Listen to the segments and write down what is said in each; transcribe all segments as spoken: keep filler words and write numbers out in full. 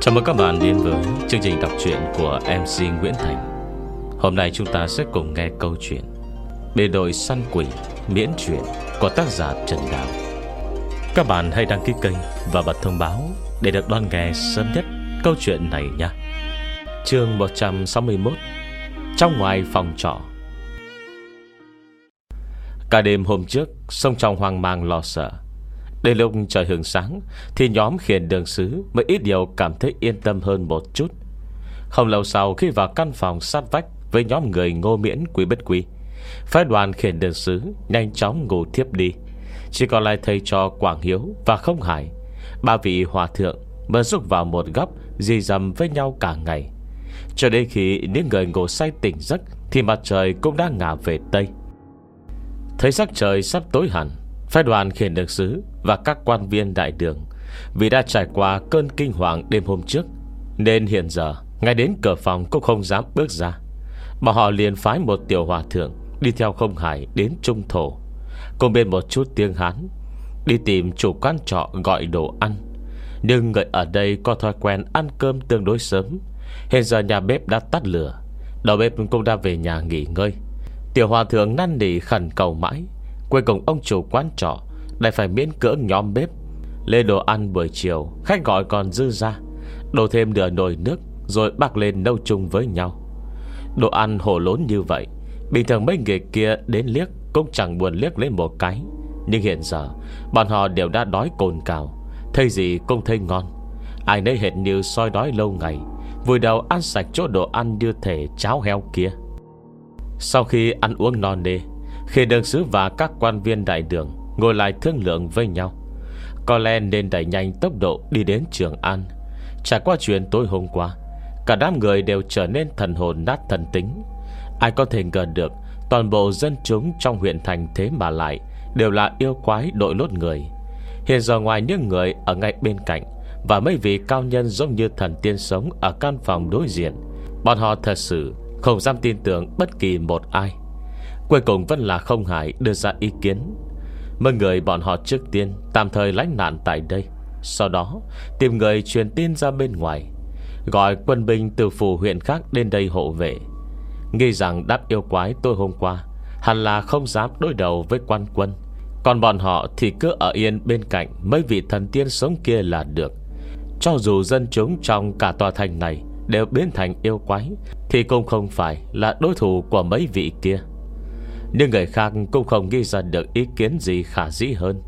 Chào mừng các bạn đến với chương trình đọc truyện của em xê Nguyễn Thành. Hôm nay chúng ta sẽ cùng nghe câu chuyện Bề đội săn quỷ miễn truyện của tác giả Trần Đào. Các bạn hãy đăng ký kênh và bật thông báo để được đón nghe sớm nhất câu chuyện này nhé. Chương một trăm sáu mươi mốt. Trong ngoài phòng trọ. Cả đêm hôm trước, sống trong hoang mang lo sợ. Đến lúc trời hừng sáng thì nhóm khiển đường sứ mới ít điều cảm thấy yên tâm hơn một chút. Không lâu sau, khi vào căn phòng sát vách với nhóm người Ngô Miễn Quý Bất Quý, phái đoàn khiển đường sứ nhanh chóng ngủ thiếp đi. Chỉ còn lại thầy trò Quảng Hiếu và Không Hải, ba vị hòa thượng mới rúc vào một góc dì dầm với nhau cả ngày. Cho đến khi những người ngủ say tỉnh giấc thì mặt trời cũng đã ngả về Tây. Thấy sắc trời sắp tối hẳn, phái đoàn khiển đường sứ và các quan viên đại đường vì đã trải qua cơn kinh hoàng đêm hôm trước, nên hiện giờ ngay đến cửa phòng cũng không dám bước ra. Bọn họ liền phái một tiểu hòa thượng đi theo Không Hải đến Trung Thổ, cùng bên một chút tiếng Hán, đi tìm chủ quán trọ gọi đồ ăn. Nhưng người ở đây có thói quen ăn cơm tương đối sớm. Hiện giờ nhà bếp đã tắt lửa, đầu bếp cũng đã về nhà nghỉ ngơi. Tiểu hòa thượng năn nỉ khẩn cầu mãi, cuối cùng ông chủ quán trọ lại phải miễn cưỡng nhóm bếp lên đồ ăn. Buổi chiều khách gọi còn dư ra, đổ thêm nửa nồi nước rồi bắc lên nấu chung với nhau. Đồ ăn hổ lốn như vậy, bình thường mấy người kia đến liếc cũng chẳng buồn liếc lên một cái. Nhưng hiện giờ bọn họ đều đã đói cồn cào, thấy gì cũng thấy ngon. Ai nấy hệt như soi đói lâu ngày, vùi đầu ăn sạch chỗ đồ ăn như thể cháo heo kia. Sau khi ăn uống no nê, khiển đường sứ và các quan viên đại đường ngồi lại thương lượng với nhau, có lẽ nên đẩy nhanh tốc độ đi đến Trường An. Trải qua chuyện tối hôm qua, cả đám người đều trở nên thần hồn nát thần tính. Ai có thể ngờ được toàn bộ dân chúng trong huyện thành thế mà lại đều là yêu quái đội lốt người. Hiện giờ ngoài những người ở ngay bên cạnh và mấy vị cao nhân giống như thần tiên sống ở căn phòng đối diện, bọn họ thật sự không dám tin tưởng bất kỳ một ai. Cuối cùng vẫn là Không Hải đưa ra ý kiến, mấy người bọn họ trước tiên tạm thời lánh nạn tại đây, sau đó tìm người truyền tin ra bên ngoài, gọi quân binh từ phủ huyện khác đến đây hộ vệ. Nghĩ rằng đáp yêu quái tôi hôm qua hẳn là không dám đối đầu với quan quân, còn bọn họ thì cứ ở yên bên cạnh mấy vị thần tiên sống kia là được. Cho dù dân chúng trong cả tòa thành này đều biến thành yêu quái thì cũng không phải là đối thủ của mấy vị kia. Nhưng người khác cũng không nghĩ ra được ý kiến gì khả dĩ hơn.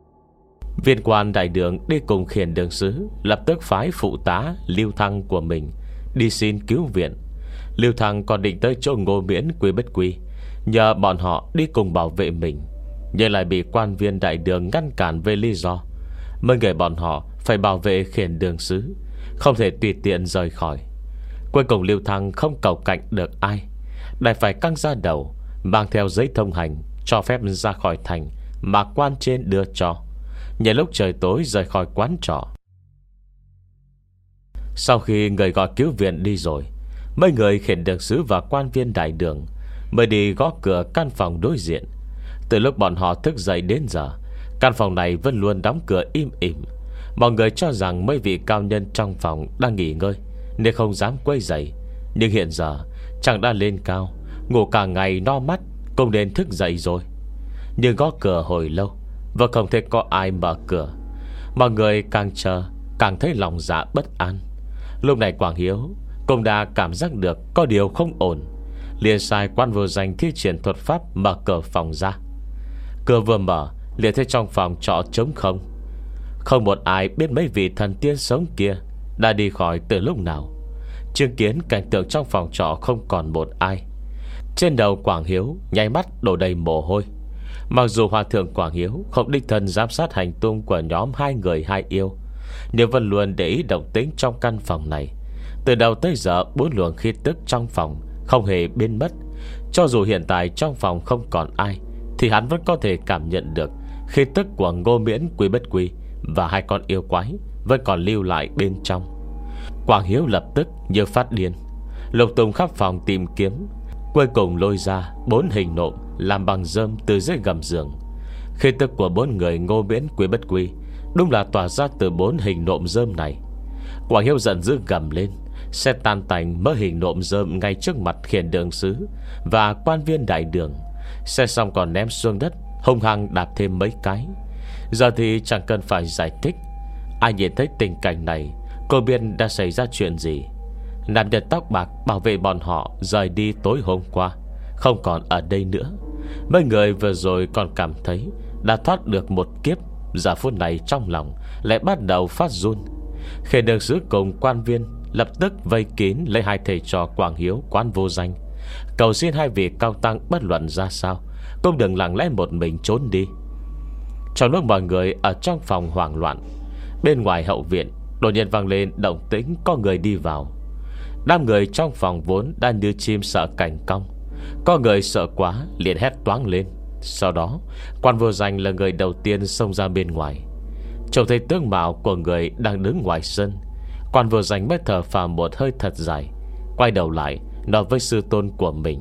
Viên quan đại đường đi cùng khiển đường sứ lập tức phái phụ tá Lưu Thăng của mình đi xin cứu viện. Lưu Thăng còn định tới chỗ Ngô Miễn Quý Bất Quý nhờ bọn họ đi cùng bảo vệ mình, nhưng lại bị quan viên đại đường ngăn cản về lý do mấy người bọn họ phải bảo vệ khiển đường sứ, không thể tùy tiện rời khỏi. Cuối cùng Lưu Thăng không cầu cạnh được ai, lại phải căng ra đầu, mang theo giấy thông hành cho phép ra khỏi thành mà quan trên đưa cho, nhờ lúc trời tối rời khỏi quán trọ. Sau khi người gọi cứu viện đi rồi, mấy người khiển đường sứ và quan viên đại đường mới đi gõ cửa căn phòng đối diện. Từ lúc bọn họ thức dậy đến giờ, căn phòng này vẫn luôn đóng cửa im ỉm. Mọi người cho rằng mấy vị cao nhân trong phòng đang nghỉ ngơi nên không dám quấy rầy. Nhưng hiện giờ chẳng đã lên cao, ngủ cả ngày no mắt, cũng nên thức dậy rồi. Nhưng gõ cửa hồi lâu và không thấy có ai mở cửa. Mọi người càng chờ càng thấy lòng dạ bất an. Lúc này Quảng Hiếu cũng đã cảm giác được có điều không ổn, liền sai quan vô danh thi triển thuật pháp mở cửa phòng ra. Cửa vừa mở, liền thấy trong phòng trọ trống không. Không một ai biết mấy vị thần tiên sống kia đã đi khỏi từ lúc nào. Chứng kiến cảnh tượng trong phòng trọ không còn một ai. Trên đầu Quảng Hiếu nháy mắt đổ đầy mồ hôi. Mặc dù hòa thượng Quảng Hiếu không đích thân giám sát hành tung của nhóm hai người hai yêu, nhưng vẫn luôn để ý động tĩnh trong căn phòng này. Từ đầu tới giờ bốn luồng khí tức trong phòng không hề biến mất. Cho dù hiện tại trong phòng không còn ai, thì hắn vẫn có thể cảm nhận được khí tức của Ngô Miễn Quý Bất Quý và hai con yêu quái vẫn còn lưu lại bên trong. Quảng Hiếu lập tức như phát điên, lục tung khắp phòng tìm kiếm, cuối cùng lôi ra bốn hình nộm làm bằng rơm từ dưới gầm giường. Khí tức của bốn người Ngô Miễn Quý Bất Quý đúng là tỏa ra từ bốn hình nộm rơm này. Quảng Hiếu giận dữ gầm lên, xe tan tành mớ hình nộm rơm ngay trước mặt khiển đường sứ và quan viên đại đường. Xe xong còn ném xuống đất, hung hăng đạp thêm mấy cái. Giờ thì chẳng cần phải giải thích, ai nhìn thấy tình cảnh này cô biết đã xảy ra chuyện gì. Nam nhân tóc bạc bảo vệ bọn họ rời đi tối hôm qua không còn ở đây nữa. Mấy người vừa rồi còn cảm thấy đã thoát được một kiếp, giờ phút này trong lòng lại bắt đầu phát run. Khiển đường sứ cùng quan viên lập tức vây kín lấy hai thầy trò Quảng Hiếu Quán Vô Danh, cầu xin hai vị cao tăng bất luận ra sao cũng đừng lặng lẽ một mình trốn đi. Trong lúc mọi người ở trong phòng hoảng loạn, bên ngoài hậu viện đột nhiên vang lên động tĩnh có người đi vào. Đám người trong phòng vốn đang như chim sợ cảnh cong, có người sợ quá liền hét toáng lên. Sau đó Quan Vô Danh là người đầu tiên xông ra bên ngoài. Trông thấy tướng mạo của người đang đứng ngoài sân, Quan Vô Danh mới thở phào một hơi thật dài, quay đầu lại nói với sư tôn của mình: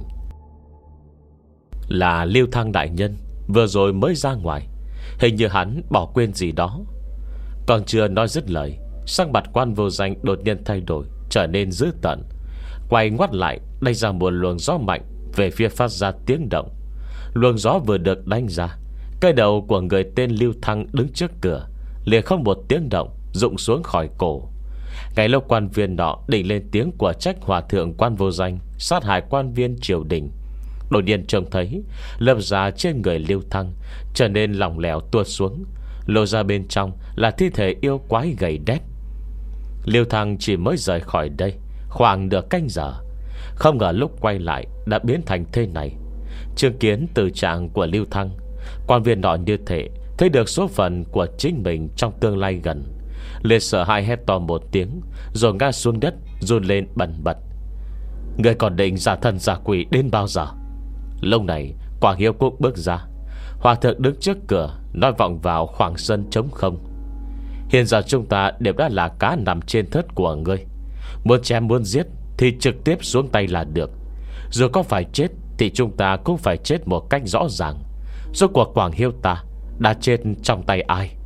là Liêu Thăng đại nhân vừa rồi mới ra ngoài, hình như hắn bỏ quên gì đó. Còn chưa nói dứt lời, sắc mặt Quan Vô Danh đột nhiên thay đổi, trở nên dữ tợn, quay ngoắt lại đánh ra một luồng gió mạnh về phía phát ra tiếng động. Luồng gió vừa được đánh ra, cái đầu của người tên Liêu Thăng đứng trước cửa liền không một tiếng động rụng xuống khỏi cổ. Ngay lúc quan viên nọ định lên tiếng của trách hòa thượng Quan Vô Danh sát hại quan viên triều đình, đột nhiên trông thấy lớp da trên người Liêu Thăng trở nên lỏng lẻo tuột xuống, lộ ra bên trong là thi thể yêu quái gầy đét. Liêu Thăng chỉ mới rời khỏi đây khoảng nửa canh giờ, không ngờ lúc quay lại đã biến thành thế này. Chứng kiến từ trạng của Liêu Thăng, quan viên nọ như thể thấy được số phận của chính mình trong tương lai gần, liền sợ hãi hét to một tiếng, rồi ngã xuống đất run lên bần bật: người còn định giả thần giả quỷ đến bao giờ? Lúc này Quảng Hiếu cũng bước ra. Hòa thượng đứng trước cửa nói vọng vào khoảng sân trống không: hiện giờ chúng ta đều đã là cá nằm trên thớt của ngươi, muốn chém muốn giết thì trực tiếp xuống tay là được. Dù có phải chết thì chúng ta cũng phải chết một cách rõ ràng. Rốt cuộc Quảng Hiếu ta đã chết trong tay ai?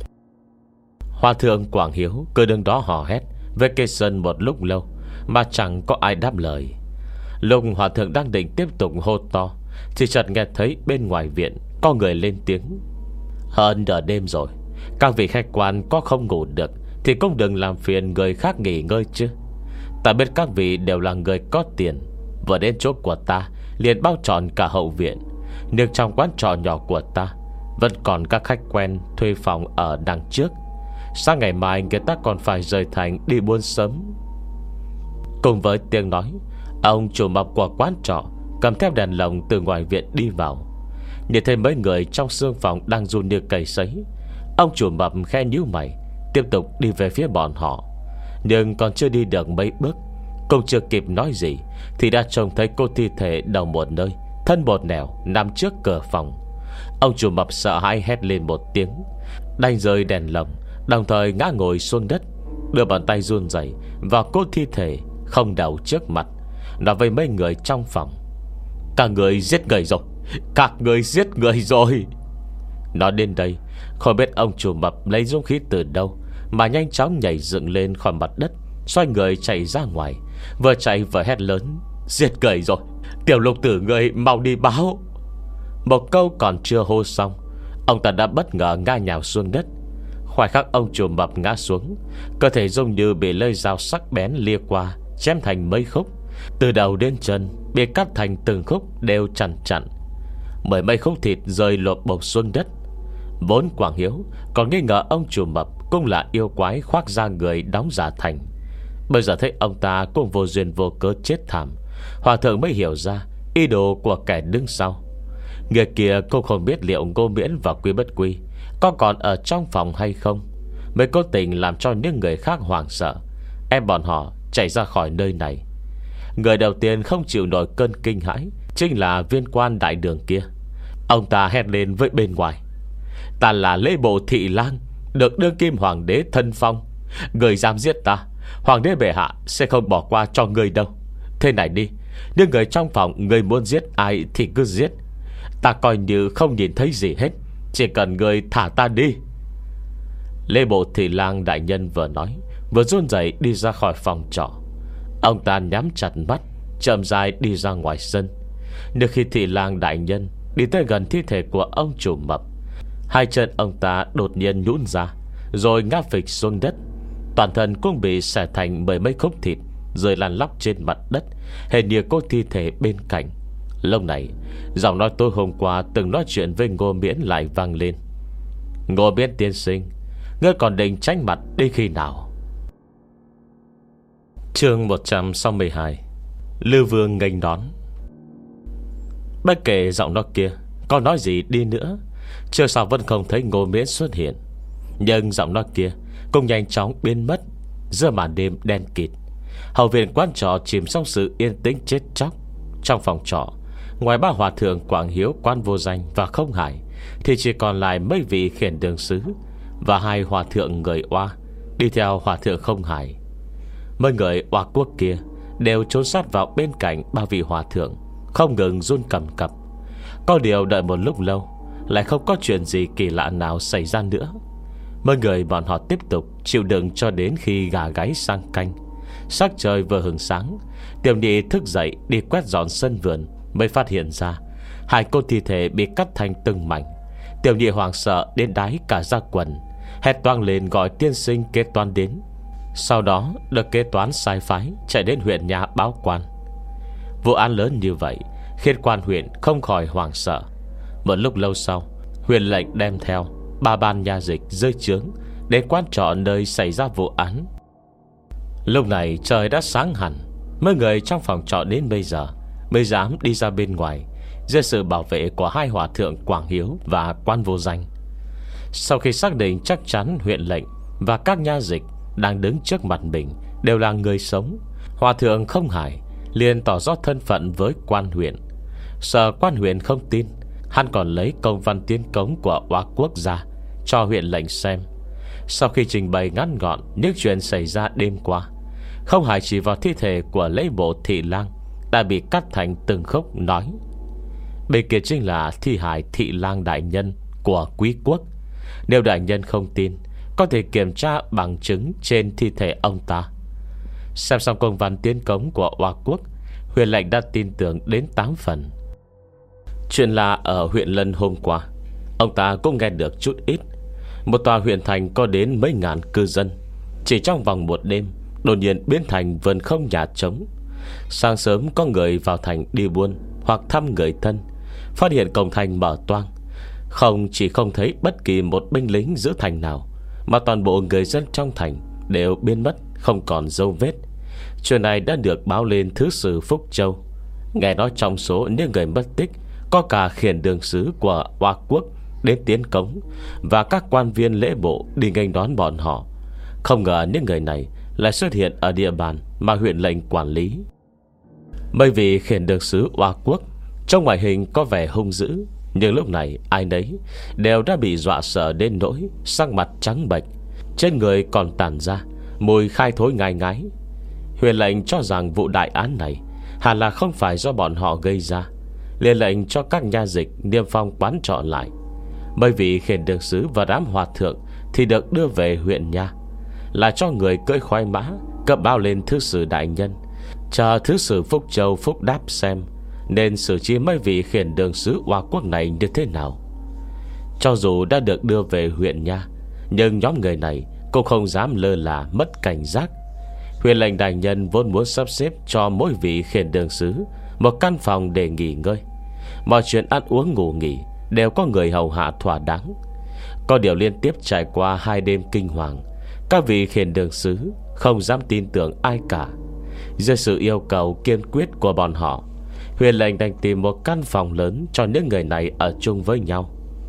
Hòa thượng Quảng Hiếu cứ đứng đó hò hét về cây sân một lúc lâu mà chẳng có ai đáp lời. Lúc hòa thượng đang định tiếp tục hô to thì chợt nghe thấy bên ngoài viện có người lên tiếng: hơn nửa đêm rồi, các vị khách quan có không ngủ được thì cũng đừng làm phiền người khác nghỉ ngơi chứ. Ta biết các vị đều là người có tiền, vừa đến chỗ của ta liền bao trọn cả hậu viện. Nhưng trong quán trọ nhỏ của ta vẫn còn các khách quen thuê phòng ở đằng trước. Sáng ngày mai người ta còn phải rời thành đi buôn sớm. Cùng với tiếng nói, ông chủ mập của quán trọ cầm theo đèn lồng từ ngoài viện đi vào. Nhìn thấy mấy người trong xương phòng đang run như cầy sấy, ông chủ mập khe nhíu mày, tiếp tục đi về phía bọn họ. Nhưng còn chưa đi được mấy bước, cũng chưa kịp nói gì thì đã trông thấy cô thi thể đầu một nơi, thân một nẻo nằm trước cửa phòng. Ông chủ mập sợ hãi hét lên một tiếng, đánh rơi đèn lồng, đồng thời ngã ngồi xuống đất, đưa bàn tay run rẩy vào cô thi thể không đầu trước mặt, nói với mấy người trong phòng: các người giết người rồi, các người giết người rồi. Nói đến đây, không biết ông chủ mập lấy dũng khí từ đâu mà nhanh chóng nhảy dựng lên khỏi mặt đất, xoay người chạy ra ngoài, vừa chạy vừa hét lớn: giết người rồi, tiểu lục tử người mau đi báo. Một câu còn chưa hô xong, ông ta đã bất ngờ ngã nhào xuống đất. Khoảnh khắc ông chủ mập ngã xuống, cơ thể giống như bị lưỡi dao sắc bén lia qua, chém thành mấy khúc, từ đầu đến chân bị cắt thành từng khúc đều chằn chặn. Mười mấy khúc thịt rơi lộp bột xuống đất. Vốn Quảng Hiếu còn nghi ngờ ông chủ mập cũng là yêu quái khoác da người đóng giả thành, bây giờ thấy ông ta cũng vô duyên vô cớ chết thảm, hòa thượng mới hiểu ra ý đồ của kẻ đứng sau. Người kia cũng không biết liệu Ngô Miễn và Quy Bất Quy có còn ở trong phòng hay không, mới cố tình làm cho những người khác hoảng sợ, ép bọn họ chạy ra khỏi nơi này. Người đầu tiên không chịu nổi cơn kinh hãi chính là viên quan đại đường kia. Ông ta hét lên với bên ngoài: ta là Lễ Bộ Thị Lang, được đương kim hoàng đế thân phong. Người dám giết ta, hoàng đế bệ hạ sẽ không bỏ qua cho người đâu. Thế này đi, những người trong phòng người muốn giết ai thì cứ giết, ta coi như không nhìn thấy gì hết, chỉ cần người thả ta đi. Lễ Bộ Thị Lang đại nhân vừa nói, vừa run rẩy đi ra khỏi phòng trọ. Ông ta nhắm chặt mắt, chậm rãi đi ra ngoài sân. Nếu khi thị lang đại nhân đi tới gần thi thể của ông chủ mập, hai chân ông ta đột nhiên nhũn ra, rồi ngã phịch xuống đất. Toàn thân cũng bị xẻ thành mười mấy khúc thịt, rồi lăn lóc trên mặt đất, hình như có thi thể bên cạnh. Lúc này, giọng nói tôi hôm qua từng nói chuyện với Ngô Miễn lại vang lên. Ngô Miễn tiên sinh, ngươi còn định tránh mặt đi khi nào? Chương một trăm sáu mươi hai. Lưu Vương nghênh đón. Bất kể giọng nói kia có nói gì đi nữa, chưa sao vẫn không thấy Ngô Miễn xuất hiện. Nhưng giọng nói kia cũng nhanh chóng biến mất giữa màn đêm đen kịt. Hậu viện quán trọ chìm trong sự yên tĩnh chết chóc. Trong phòng trọ, ngoài ba hòa thượng Quảng Hiếu, Quan Vô Danh và Không Hải, thì chỉ còn lại mấy vị khiển đường sứ và hai hòa thượng người Oa đi theo hòa thượng Không Hải. Mấy người Oa quốc kia đều trốn sát vào bên cạnh ba vị hòa thượng, không ngừng run cầm cập. Có điều đợi một lúc lâu, lại không có chuyện gì kỳ lạ nào xảy ra nữa. Mấy người bọn họ tiếp tục chịu đựng cho đến khi gà gáy sang canh. Sắc trời vừa hừng sáng, Tiểu Nhị thức dậy đi quét dọn sân vườn, mới phát hiện ra hai cô thi thể bị cắt thành từng mảnh. Tiểu Nhị hoảng sợ đến đái cả da quần, hét toang lên gọi tiên sinh kế toán đến. Sau đó được kế toán sai phái chạy đến huyện nhà báo quan. Vụ án lớn như vậy khiến quan huyện không khỏi hoảng sợ. Một lúc lâu sau, huyện lệnh đem theo ba ban nha dịch rơi chướng đến quan trọ nơi xảy ra vụ án. Lúc này trời đã sáng hẳn. Mấy người trong phòng trọ đến bây giờ mới dám đi ra bên ngoài dưới sự bảo vệ của hai hòa thượng Quảng Hiếu và Quan Vô Danh. Sau khi xác định chắc chắn huyện lệnh và các nha dịch đang đứng trước mặt mình đều là người sống, hòa thượng Không Hải liền tỏ rõ thân phận với quan huyện. Sợ quan huyện không tin, hắn còn lấy công văn tiến cống của Oa quốc ra cho huyện lệnh xem. Sau khi trình bày ngắn gọn những chuyện xảy ra đêm qua, Không Hải chỉ vào thi thể của lễ bộ thị lang đã bị cắt thành từng khúc, nói: bên kia chính là thi hài thị lang đại nhân của quý quốc. Nếu đại nhân không tin, có thể kiểm tra bằng chứng trên thi thể ông ta. Xem xong công văn tiến cống của Oa quốc, huyện lệnh đã tin tưởng đến tám phần. Chuyện là ở huyện Lân hôm qua, ông ta cũng nghe được chút ít. Một tòa huyện thành có đến mấy ngàn cư dân, chỉ trong vòng một đêm đột nhiên biến thành vườn không nhà trống. Sáng sớm có người vào thành đi buôn hoặc thăm người thân, phát hiện cổng thành mở toang. Không chỉ không thấy bất kỳ một binh lính giữ thành nào, mà toàn bộ người dân trong thành đều biến mất, không còn dấu vết. Chuyện này đã được báo lên thứ sử Phúc Châu. Nghe nói trong số những người mất tích có cả khiển đường sứ của Oa quốc đến tiến cống, và các quan viên lễ bộ đi nghênh đón bọn họ. Không ngờ những người này lại xuất hiện ở địa bàn mà huyện lệnh quản lý. Bởi vì khiển đường sứ Oa quốc trong ngoại hình có vẻ hung dữ, nhưng lúc này ai nấy đều đã bị dọa sợ đến nỗi sắc mặt trắng bệch, trên người còn tản ra mùi khai thối ngai ngái. Huyện lệnh cho rằng vụ đại án này hẳn là không phải do bọn họ gây ra, liền lệnh cho các nha dịch niêm phong quán trọ lại. Bởi vì khiển đường sứ và đám hòa thượng thì được đưa về huyện nha, là cho người cưỡi khoái mã cấp báo lên thứ sử đại nhân, chờ thứ sử Phúc Châu phúc đáp xem nên xử trí mấy vị khiển đường sứ Oa quốc này như thế nào. Cho dù đã được đưa về huyện nha, nhưng nhóm người này cũng không dám lơ là mất cảnh giác. Huyện lệnh đại nhân vốn muốn sắp xếp cho mỗi vị khiển đường sứ một căn phòng để nghỉ ngơi. Mọi chuyện ăn uống ngủ nghỉ đều có người hầu hạ thỏa đáng. Có điều liên tiếp trải qua hai đêm kinh hoàng, các vị khiển đường sứ không dám tin tưởng ai cả. Dưới sự yêu cầu kiên quyết của bọn họ, huyện lệnh đành tìm một căn phòng lớn cho những người này ở chung với nhau.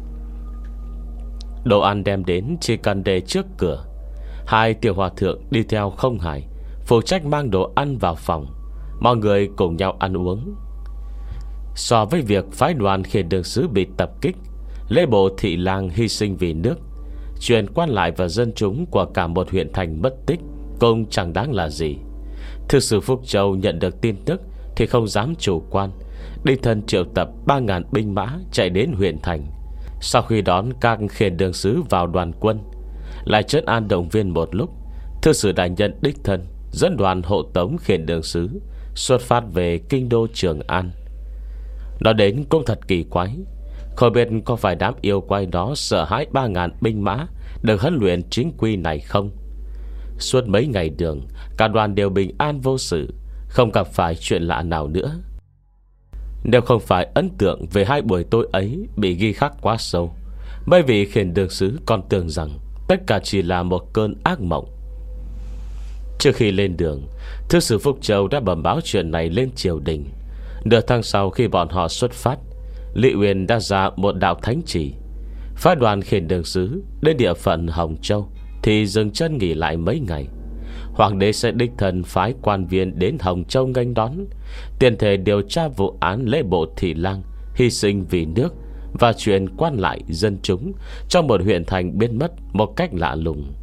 Đồ ăn đem đến chỉ cần để trước cửa. Hai tiểu hòa thượng đi theo Không Hải phụ trách mang đồ ăn vào phòng. Mọi người cùng nhau ăn uống. So với việc phái đoàn khiển đường sứ bị tập kích, lễ bộ thị lang hy sinh vì nước, chuyện quan lại và dân chúng của cả một huyện thành mất tích cũng chẳng đáng là gì. Thư sử Phúc Châu nhận được tin tức thì không dám chủ quan, đích thân triệu tập ba ngàn binh mã chạy đến huyện thành. Sau khi đón các khiển đường sứ vào đoàn quân, lại trấn an động viên một lúc, Thư sử đại nhân đích thân dẫn đoàn hộ tống khiển đường sứ xuất phát về kinh đô Trường An. Nó đến cũng thật kỳ quái. Không biết có phải đám yêu quái đó sợ hãi ba ngàn binh mã được huấn luyện chính quy này không? Suốt mấy ngày đường, cả đoàn đều bình an vô sự, không gặp phải chuyện lạ nào nữa. Nếu không phải ấn tượng về hai buổi tối ấy bị ghi khắc quá sâu, bởi vì khiển đường sứ còn tưởng rằng tất cả chỉ là một cơn ác mộng. Trước khi lên đường, Thứ sử Phúc Châu đã bẩm báo chuyện này lên triều đình. Nửa tháng sau khi bọn họ xuất phát, Lý Uyên đã ra một đạo thánh chỉ, phái đoàn khiển đường sứ đến địa phận Hồng Châu thì dừng chân nghỉ lại mấy ngày. Hoàng đế sẽ đích thân phái quan viên đến Hồng Châu nghênh đón, tiền thể điều tra vụ án lễ bộ Thị Lang hy sinh vì nước và chuyện quan lại dân chúng trong một huyện thành biến mất một cách lạ lùng.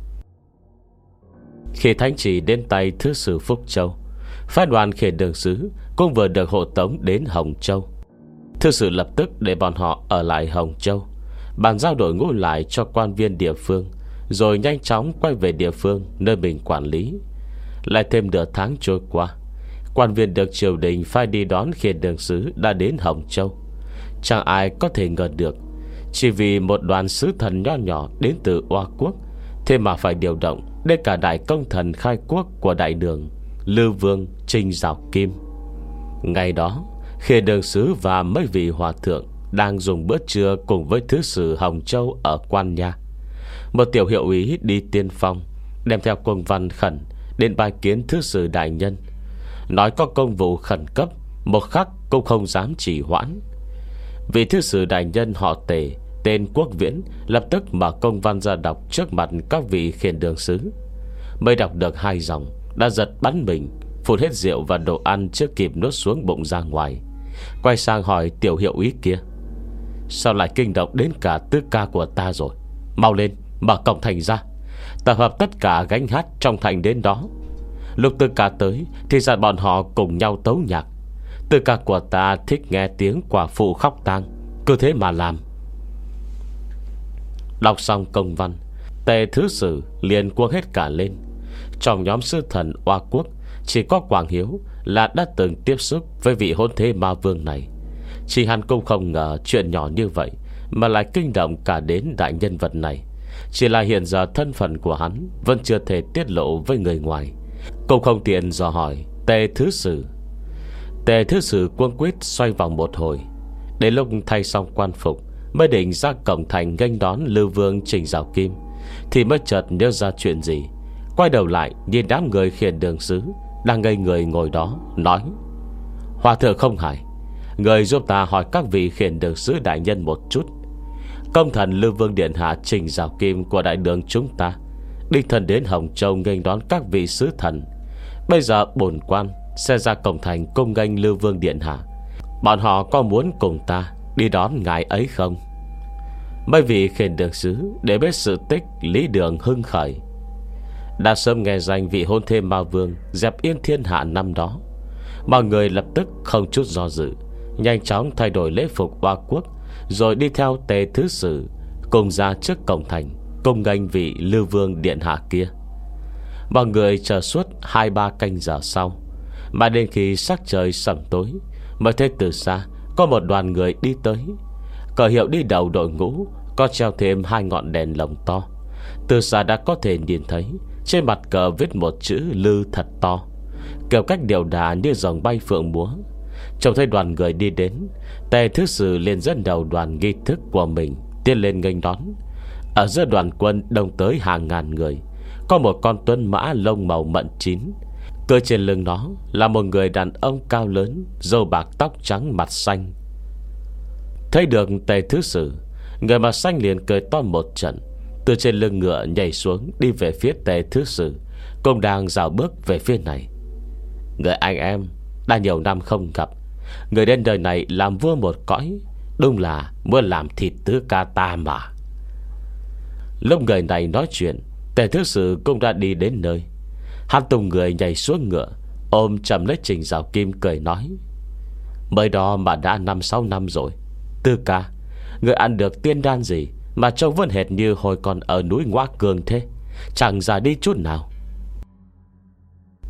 Khi thánh chỉ đến tay Thứ sử Phúc Châu, phái đoàn khiển đường sứ cũng vừa được hộ tống đến Hồng Châu. Thư sử lập tức để bọn họ ở lại Hồng Châu, bàn giao đội ngũ lại cho quan viên địa phương, rồi nhanh chóng quay về địa phương nơi mình quản lý. Lại thêm nửa tháng trôi qua, quan viên được triều đình phái đi đón khiển đường sứ đã đến Hồng Châu. Chẳng ai có thể ngờ được, chỉ vì một đoàn sứ thần nho nhỏ đến từ Oa Quốc, thế mà phải điều động đến cả đại công thần khai quốc của đại đường Lư Vương Trình Giảo Kim. Ngày đó, khiển đường sứ và mấy vị hòa thượng đang dùng bữa trưa cùng với Thứ sử Hồng Châu ở Quan Nha. Một tiểu hiệu úy đi tiên phong, đem theo công văn khẩn đến bái kiến Thứ sử đại nhân, nói có công vụ khẩn cấp, một khắc cũng không dám trì hoãn. Vị Thứ sử đại nhân họ Tề, tên Quốc Viễn, lập tức mở công văn ra đọc trước mặt các vị khiển đường sứ. Mới đọc được hai dòng đã giật bắn mình, phun hết rượu và đồ ăn chưa kịp nuốt xuống bụng ra ngoài. Quay sang hỏi tiểu hiệu úy kia: sao lại kinh động đến cả tứ ca của ta rồi? Mau lên, mở cổng thành ra, tập hợp tất cả gánh hát trong thành đến đó. Lúc tứ ca tới thì dặn bọn họ cùng nhau tấu nhạc. Tứ ca của ta thích nghe tiếng quả phụ khóc tang, cứ thế mà làm. Đọc xong công văn, Tề Thứ sử liền cuống hết cả lên. Trong nhóm sư thần Oa Quốc, chỉ có Quảng Hiếu là đã từng tiếp xúc với vị hôn thê ma vương này. Chỉ hắn cũng không ngờ chuyện nhỏ như vậy mà lại kinh động cả đến đại nhân vật này. Chỉ là hiện giờ thân phận của hắn vẫn chưa thể tiết lộ với người ngoài, cũng không tiện dò hỏi Tề Thứ sử. Tề Thứ sử cuống quýt xoay vòng một hồi, đến lúc thay xong quan phục mới định ra cổng thành nghênh đón Lư Vương Trình Giảo Kim, thì mới chợt nhớ ra chuyện gì. Quay đầu lại nhìn đám người khiển đường sứ đang ngây người ngồi đó, nói: hòa thượng không hải, người giúp ta hỏi các vị khiển đường sứ đại nhân một chút. Công thần Lư Vương điện hạ Trình Giảo Kim của đại đường chúng ta đích thân đến Hồng Châu nghênh đón các vị sứ thần. Bây giờ bổn quan sẽ ra cổng thành cung nghênh Lư Vương điện hạ. Bọn họ có muốn cùng ta đi đón ngài ấy không? Mấy vị khiển đường sứ để biết sự tích lý đường hưng khởi. Đã sớm nghe danh vị hôn thê ma vương dẹp yên thiên hạ năm đó, mọi người lập tức không chút do dự, nhanh chóng thay đổi lễ phục Oa Quốc, rồi đi theo Tề Thứ sử cùng ra trước cổng thành cùng nghênh vị Lư Vương điện hạ kia. Mọi người chờ suốt hai ba canh giờ sau, mà đến khi sắc trời sẩm tối, mới thấy từ xa có một đoàn người đi tới. Cờ hiệu đi đầu đội ngũ có treo thêm hai ngọn đèn lồng to. Từ xa đã có thể nhìn thấy trên mặt cờ viết một chữ Lư thật to, kiểu cách điều đà như dòng bay phượng múa. Trông thấy đoàn người đi đến, Tề Thứ sử liền dẫn đầu đoàn nghi thức của mình tiến lên nghênh đón. Ở giữa đoàn quân đông tới hàng ngàn người, có một con tuấn mã lông màu mận chín. Cưỡi trên lưng nó là một người đàn ông cao lớn, râu bạc tóc trắng mặt xanh. Thấy được Tề Thứ sử, người mặt xanh liền cười to một trận, từ trên lưng ngựa nhảy xuống đi về phía Tề Thứ sử, cũng đang dạo bước về phía này. Người anh em đã nhiều năm không gặp, người đến đời này làm vua một cõi, đúng là muốn làm thịt tứ ca ta mà. Lúc người này nói chuyện, Tề Thứ sử cũng đã đi đến nơi. Hắn tung người nhảy xuống ngựa, ôm chầm lấy Trình Giảo Kim cười nói: mới đó mà đã năm sáu năm rồi. Tư ca, người ăn được tiên đan gì mà trông vẫn hệt như hồi còn ở núi Ngoa Cường thế, chẳng già đi chút nào.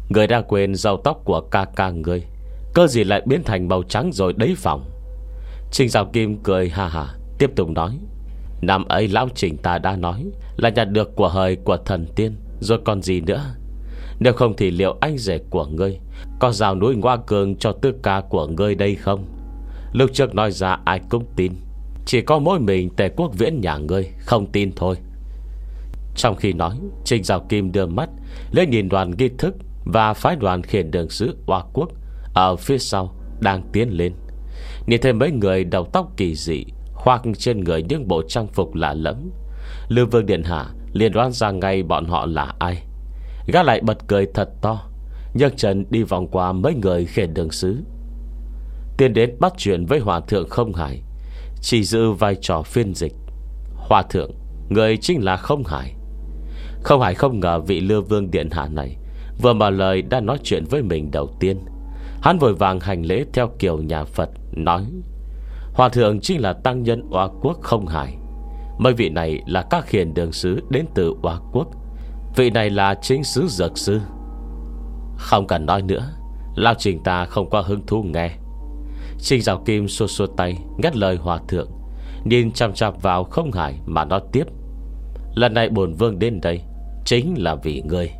Người đã quên râu tóc của ca ca người cơ gì lại biến thành màu trắng rồi đấy phòng. Trình Giảo Kim cười ha ha, tiếp tục nói: năm ấy lão Trình ta đã nói là nhặt được của hời của thần tiên rồi còn gì nữa. Nếu không thì liệu anh rể của ngươi có rào núi Ngoa Cường cho tư ca của ngươi đây không? Lúc trước nói ra ai cũng tin, chỉ có mỗi mình Tề Quốc Viễn nhà ngươi không tin thôi. Trong khi nói, Trình Giảo Kim đưa mắt lên nhìn đoàn nghi thức và phái đoàn khiển đường sứ Oa Quốc ở phía sau đang tiến lên. Nhìn thấy mấy người đầu tóc kỳ dị khoác trên người những bộ trang phục lạ lẫm, Lưu Vương điện hạ liền đoán ra ngay bọn họ là ai. Gã lại bật cười thật to, nhấc chân đi vòng qua mấy người khiển đường sứ, tiến đến bắt chuyện với Hòa thượng Không Hải, chỉ giữ vai trò phiên dịch. Hòa thượng, người chính là Không Hải. Không Hải không ngờ vị Lưu Vương điện hạ này vừa mở lời đã nói chuyện với mình đầu tiên. Hắn vội vàng hành lễ theo kiểu nhà Phật, nói: Hòa thượng chính là tăng nhân Oa Quốc Không Hải. Mấy vị này là các khiển đường sứ đến từ Oa Quốc. Vị này là chính sứ dược sư. Không cần nói nữa, lão Trình ta không có hứng thú nghe. Trình Giảo Kim xua xua tay ngắt lời hòa thượng, nhìn chăm chăm vào Không Hải mà nói tiếp: lần này bổn vương đến đây chính là vì ngươi.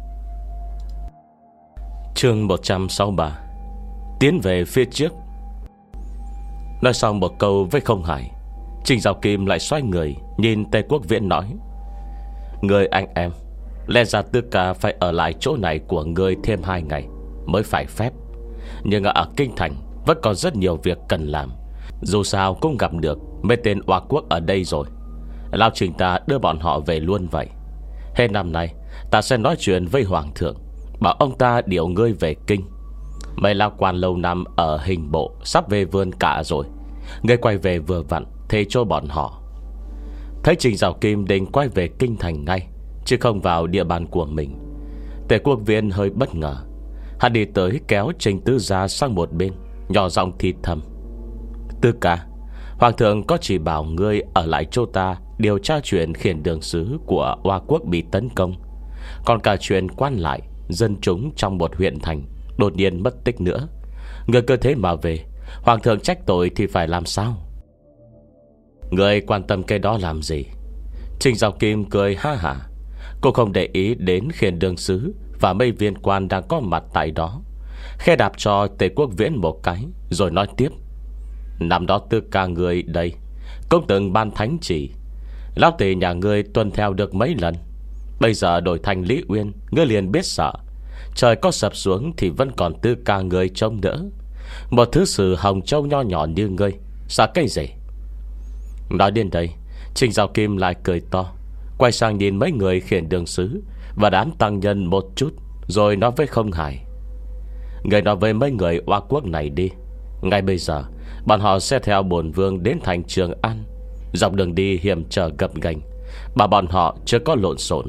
Chương một trăm sáu mươi ba. Tiến về phía trước. Nói xong một câu với Không Hải, Trình Giảo Kim lại xoay người nhìn Tề Quốc Viễn nói: người anh em, lẽ ra tư ca phải ở lại chỗ này của ngươi thêm hai ngày mới phải phép. Nhưng ở Kinh Thành vẫn còn rất nhiều việc cần làm. Dù sao cũng gặp được mấy tên Oa Quốc ở đây rồi. Lão Trình ta đưa bọn họ về luôn vậy. Hết năm nay ta sẽ nói chuyện với Hoàng thượng, bảo ông ta điều ngươi về Kinh. Mấy lão quan lâu năm ở hình bộ sắp về vườn cả rồi. Ngươi quay về vừa vặn thế cho bọn họ. Thấy Trình Giảo Kim định quay về Kinh Thành ngay, chứ không vào địa bàn của mình, Tề Quốc Viễn hơi bất ngờ. Hắn đi tới kéo Trình Tứ Gia sang một bên, nhỏ giọng thì thầm: Tư ca, Hoàng thượng có chỉ bảo ngươi ở lại chỗ ta điều tra chuyện khiển đường sứ của Oa Quốc bị tấn công, còn cả chuyện quan lại dân chúng trong một huyện thành đột nhiên mất tích nữa. Ngươi cơ thế mà về, Hoàng thượng trách tội thì phải làm sao? Ngươi quan tâm cái đó làm gì? Trình Giảo Kim cười ha hả. Cô không để ý đến khiển đường sứ và mấy viên quan đang có mặt tại đó, khẽ đạp cho Tề Quốc Viễn một cái, rồi nói tiếp: năm đó tư ca người đây cũng từng ban thánh chỉ, lão Tề nhà ngươi tuân theo được mấy lần. Bây giờ đổi thành Lý Uyên, ngươi liền biết sợ. Trời có sập xuống thì vẫn còn tư ca người trông đỡ. Một thứ sử hồng châu nho nhỏ như ngươi, sợ cái gì? Nói đến đây, Trình Giảo Kim lại cười to, quay sang nhìn mấy người khiển đường sứ và đám tăng nhân một chút, rồi nói với Không Hải: người nói với mấy người Oa Quốc này đi. Ngay bây giờ bọn họ sẽ theo bổn vương đến thành Trường An. Dọc đường đi hiểm trở gập ghềnh, mà bọn họ chưa có lộn xộn.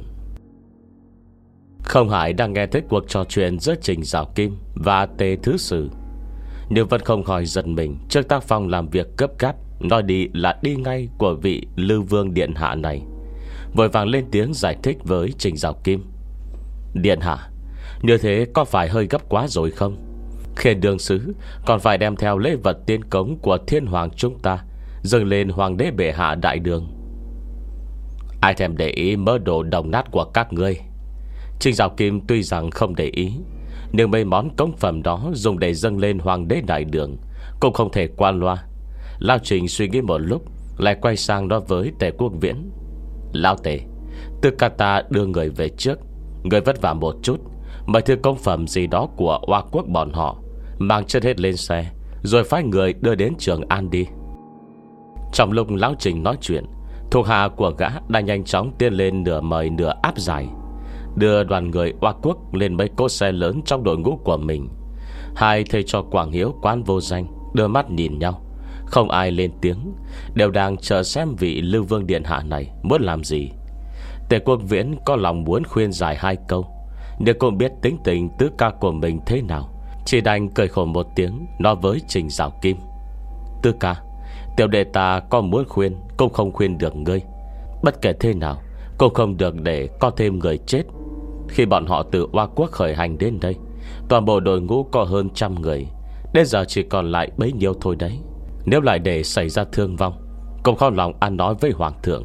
Không Hải đang nghe thấy cuộc trò chuyện giữa Trình Giảo Kim và Tề Thứ Sử, nhưng vẫn không khỏi giật mình trước tác phong làm việc gấp gáp, nói đi là đi ngay của vị Lưu Vương điện hạ này. Vội vàng lên tiếng giải thích với Trình Giảo Kim: điện hạ, như thế có phải hơi gấp quá rồi không? Khiển đường sứ còn phải đem theo lễ vật tiên cống của thiên hoàng chúng ta dâng lên hoàng đế bệ hạ đại đường. Ai thèm để ý mớ đồ đồng nát của các ngươi. Trình Giảo Kim tuy rằng không để ý, nhưng mấy món cống phẩm đó dùng để dâng lên hoàng đế đại đường cũng không thể qua loa. Lão Trình suy nghĩ một lúc, lại quay sang nói với Tề Quốc Viễn: lão Tề, tư ca ta đưa người về trước, người vất vả một chút, mấy thứ công phẩm gì đó của Oa Quốc bọn họ mang chất hết lên xe, rồi phái người đưa đến Trường An đi. Trong lúc lão Trình nói chuyện, thuộc hạ của gã đã nhanh chóng tiến lên nửa mời nửa áp giải, đưa đoàn người Oa Quốc lên mấy cỗ xe lớn trong đội ngũ của mình. Hai thầy trò Quảng Hiếu Quán vô danh đưa mắt nhìn nhau, không ai lên tiếng, đều đang chờ xem vị Lưu Vương điện hạ này muốn làm gì. Tề Quốc Viễn có lòng muốn khuyên giải hai câu, nhưng cũng biết tính tình tứ ca của mình thế nào, chỉ đành cười khổ một tiếng, nói với Trình Giảo Kim: tư ca, tiểu đệ ta có muốn khuyên cũng không khuyên được ngươi. Bất kể thế nào cũng không được để có thêm người chết. Khi bọn họ từ Oa Quốc khởi hành đến đây, Toàn bộ đội ngũ có hơn trăm người, đến giờ chỉ còn lại bấy nhiêu thôi đấy. Nếu lại để xảy ra thương vong, cũng khó lòng ăn nói với hoàng thượng.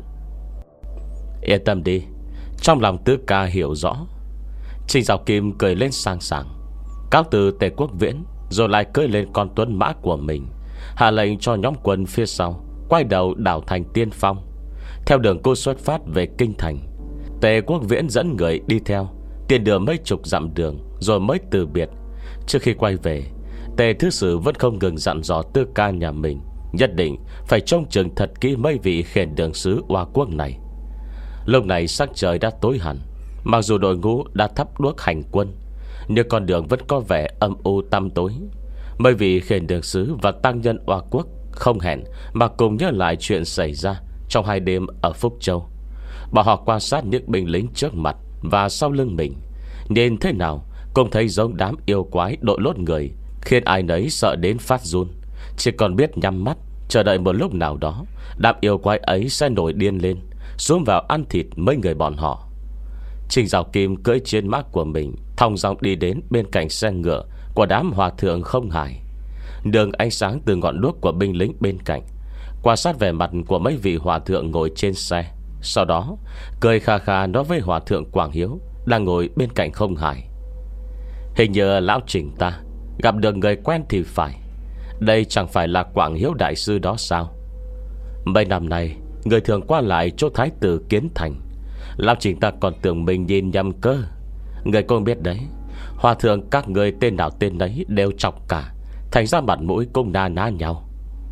Yên tâm đi, trong lòng Tứ Ca hiểu rõ. Trình Dạo Kim cười lên sang sảng, cáo từ Tề Quốc Viễn, rồi lại cưỡi lên con tuấn mã của mình, hạ lệnh cho nhóm quân phía sau quay đầu đảo thành Tiên Phong, theo đường cũ xuất phát về kinh thành. Tề Quốc Viễn dẫn người đi theo, tiền đường mấy chục dặm đường rồi mới từ biệt. Trước khi quay về, Tề Thứ Sử vẫn không ngừng dặn dò Tư Ca nhà mình nhất định phải trông chừng thật kỹ mấy vị khiển đường sứ Oa Quốc này. Lúc này sắc trời đã tối hẳn, mặc dù đội ngũ đã thắp đuốc hành quân, nhưng con đường vẫn có vẻ âm u tăm tối. Mấy vị khiển đường sứ và tăng nhân Oa Quốc không hẹn mà cùng nhớ lại chuyện xảy ra trong hai đêm ở Phúc Châu. Bọn họ quan sát những binh lính trước mặt và sau lưng mình, nhìn thế nào cũng thấy giống đám yêu quái đội lốt người, khiến ai nấy sợ đến phát run. Chỉ còn biết nhắm mắt chờ đợi một lúc nào đó đám yêu quái ấy sẽ nổi điên lên, xuống vào ăn thịt mấy người bọn họ. Trình Dạo Kim cưỡi trên mã của mình, thong dong đi đến bên cạnh xe ngựa của đám hòa thượng Không Hải. Đường ánh sáng từ ngọn đuốc của binh lính bên cạnh, quan sát vẻ mặt của mấy vị hòa thượng ngồi trên xe. Sau đó cười kha kha nói với hòa thượng Quảng Hiếu đang ngồi bên cạnh Không Hải: hình như lão Trình ta gặp được người quen thì phải. Đây chẳng phải là Quảng Hiếu đại sư đó sao? Mấy năm nay người thường qua lại chỗ Thái tử Kiến Thành, lão Trình ta còn tưởng mình nhìn nhầm cơ. Người cũng biết đấy, hòa thượng các người tên nào tên đấy đều chọc cả, thành ra mặt mũi cũng na ná nhau.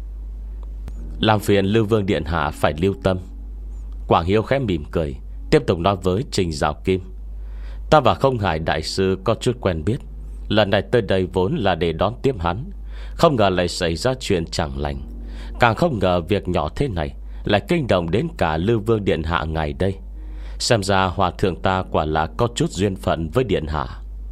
Làm phiền Lưu Vương điện hạ phải lưu tâm. Quảng Hiếu khẽ mỉm cười, tiếp tục nói với Trình Dạo Kim: ta và Không Hải đại sư có chút quen biết, lần này tới đây vốn là để đón tiếp hắn, không ngờ lại xảy ra chuyện chẳng lành. Càng không ngờ việc nhỏ thế này lại kinh động đến cả Lưu Vương điện hạ ngày đây. Xem ra hòa thượng ta quả là có chút duyên phận với điện hạ.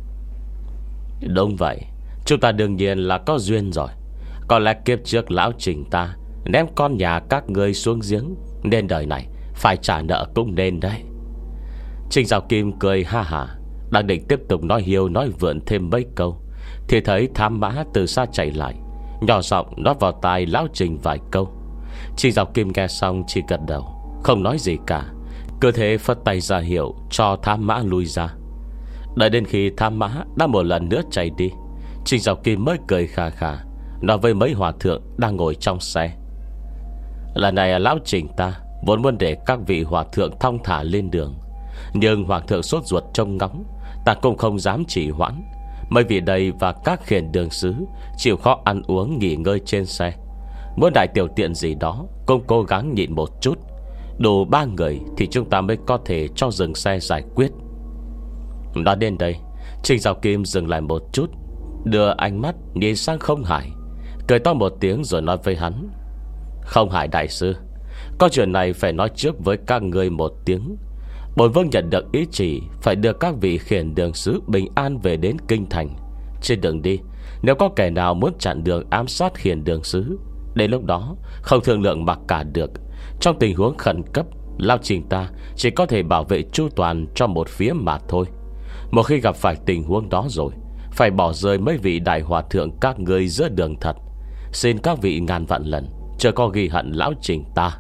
Đúng vậy, chúng ta đương nhiên là có duyên rồi. Có lẽ kiếp trước lão Trình ta ném con nhà các ngươi xuống giếng, nên đời này phải trả nợ cũng nên đấy. Trình Dạo Kim cười ha hả, đang định tiếp tục nói hiêu nói vượn thêm mấy câu, thì thấy thám mã từ xa chạy lại, nhỏ giọng nói vào tai lão Trình vài câu. Trình Dạo Kim nghe xong chỉ gật đầu, không nói gì cả, cứ thế phất tay ra hiệu cho thám mã lui ra. Đợi đến khi thám mã đã một lần nữa chạy đi, Trình Dạo Kim mới cười khà khà nói với mấy hòa thượng đang ngồi trong xe: lần này lão Trình ta vốn muốn để các vị hòa thượng thong thả lên đường, nhưng hoàng thượng sốt ruột trông ngóng, ta cũng không dám trì hoãn. Mấy vị đây và các khiển đường sứ chịu khó ăn uống nghỉ ngơi trên xe, muốn đại tiểu tiện gì đó cũng cố gắng nhịn một chút. Đủ ba người thì chúng ta mới có thể cho dừng xe giải quyết. Nói đến đây, Trình Dạo Kim dừng lại một chút, đưa ánh mắt nhìn sang Không Hải, cười to một tiếng rồi nói với hắn: Không Hải đại sư, có chuyện này phải nói trước với các người một tiếng. Bổn vương nhận được ý chỉ phải đưa các vị khiển đường sứ bình an về đến kinh thành. Trên đường đi, nếu có kẻ nào muốn chặn đường ám sát khiển đường sứ, đến lúc đó không thương lượng mặc cả được. Trong tình huống khẩn cấp, lão Trình ta chỉ có thể bảo vệ chu toàn cho một phía mà thôi. Một khi gặp phải tình huống đó rồi, phải bỏ rơi mấy vị đại hòa thượng các người giữa đường thật. Xin các vị ngàn vạn lần chớ có ghi hận lão Trình ta.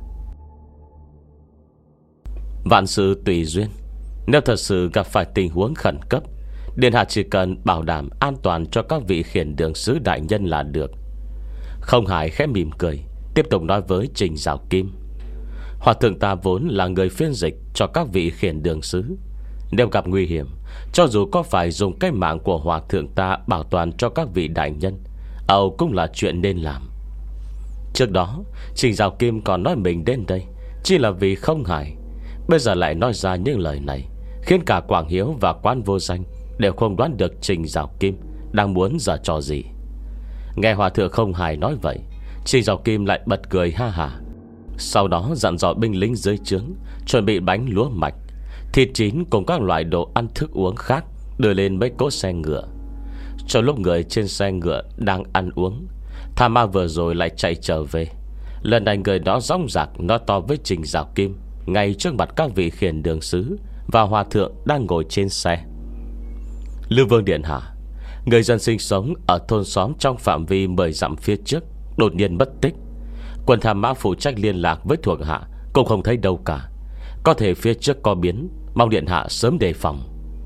Vạn sự tùy duyên, nếu thật sự gặp phải tình huống khẩn cấp, điện hạ chỉ cần bảo đảm an toàn cho các vị khiển đường sứ đại nhân là được. Không Hải khẽ mỉm cười, tiếp tục nói với Trình Dạo Kim: hòa thượng ta vốn là người phiên dịch cho các vị khiển đường sứ. Nếu gặp nguy hiểm, cho dù có phải dùng cái mạng của hòa thượng ta bảo toàn cho các vị đại nhân, âu cũng là chuyện nên làm. Trước đó Trình Dạo Kim còn nói mình đến đây chỉ là vì Không Hải, bây giờ lại nói ra những lời này, khiến cả Quảng Hiếu và Quan Vô Danh đều không đoán được Trình Dạo Kim đang muốn giở trò gì. Nghe hòa thượng Không Hải nói vậy, Trình Dạo Kim lại bật cười ha hả. Sau đó dặn dò binh lính dưới trướng chuẩn bị bánh lúa mạch, thịt chín cùng các loại đồ ăn thức uống khác đưa lên mấy cỗ xe ngựa. Trong lúc người trên xe ngựa đang ăn uống, Thà Ma vừa rồi lại chạy trở về. Lần này người đó rõng rạc nói to với Trình Dạo Kim ngay trước mặt các vị khiển đường sứ và hòa thượng đang ngồi trên xe: Lưu Vương điện hạ, Người dân sinh sống ở thôn xóm trong phạm vi mười dặm phía trước đột nhiên mất tích. Quân tham mã phụ trách liên lạc với thuộc hạ cũng không thấy đâu cả. Có thể phía trước có biến, mong điện hạ sớm đề phòng.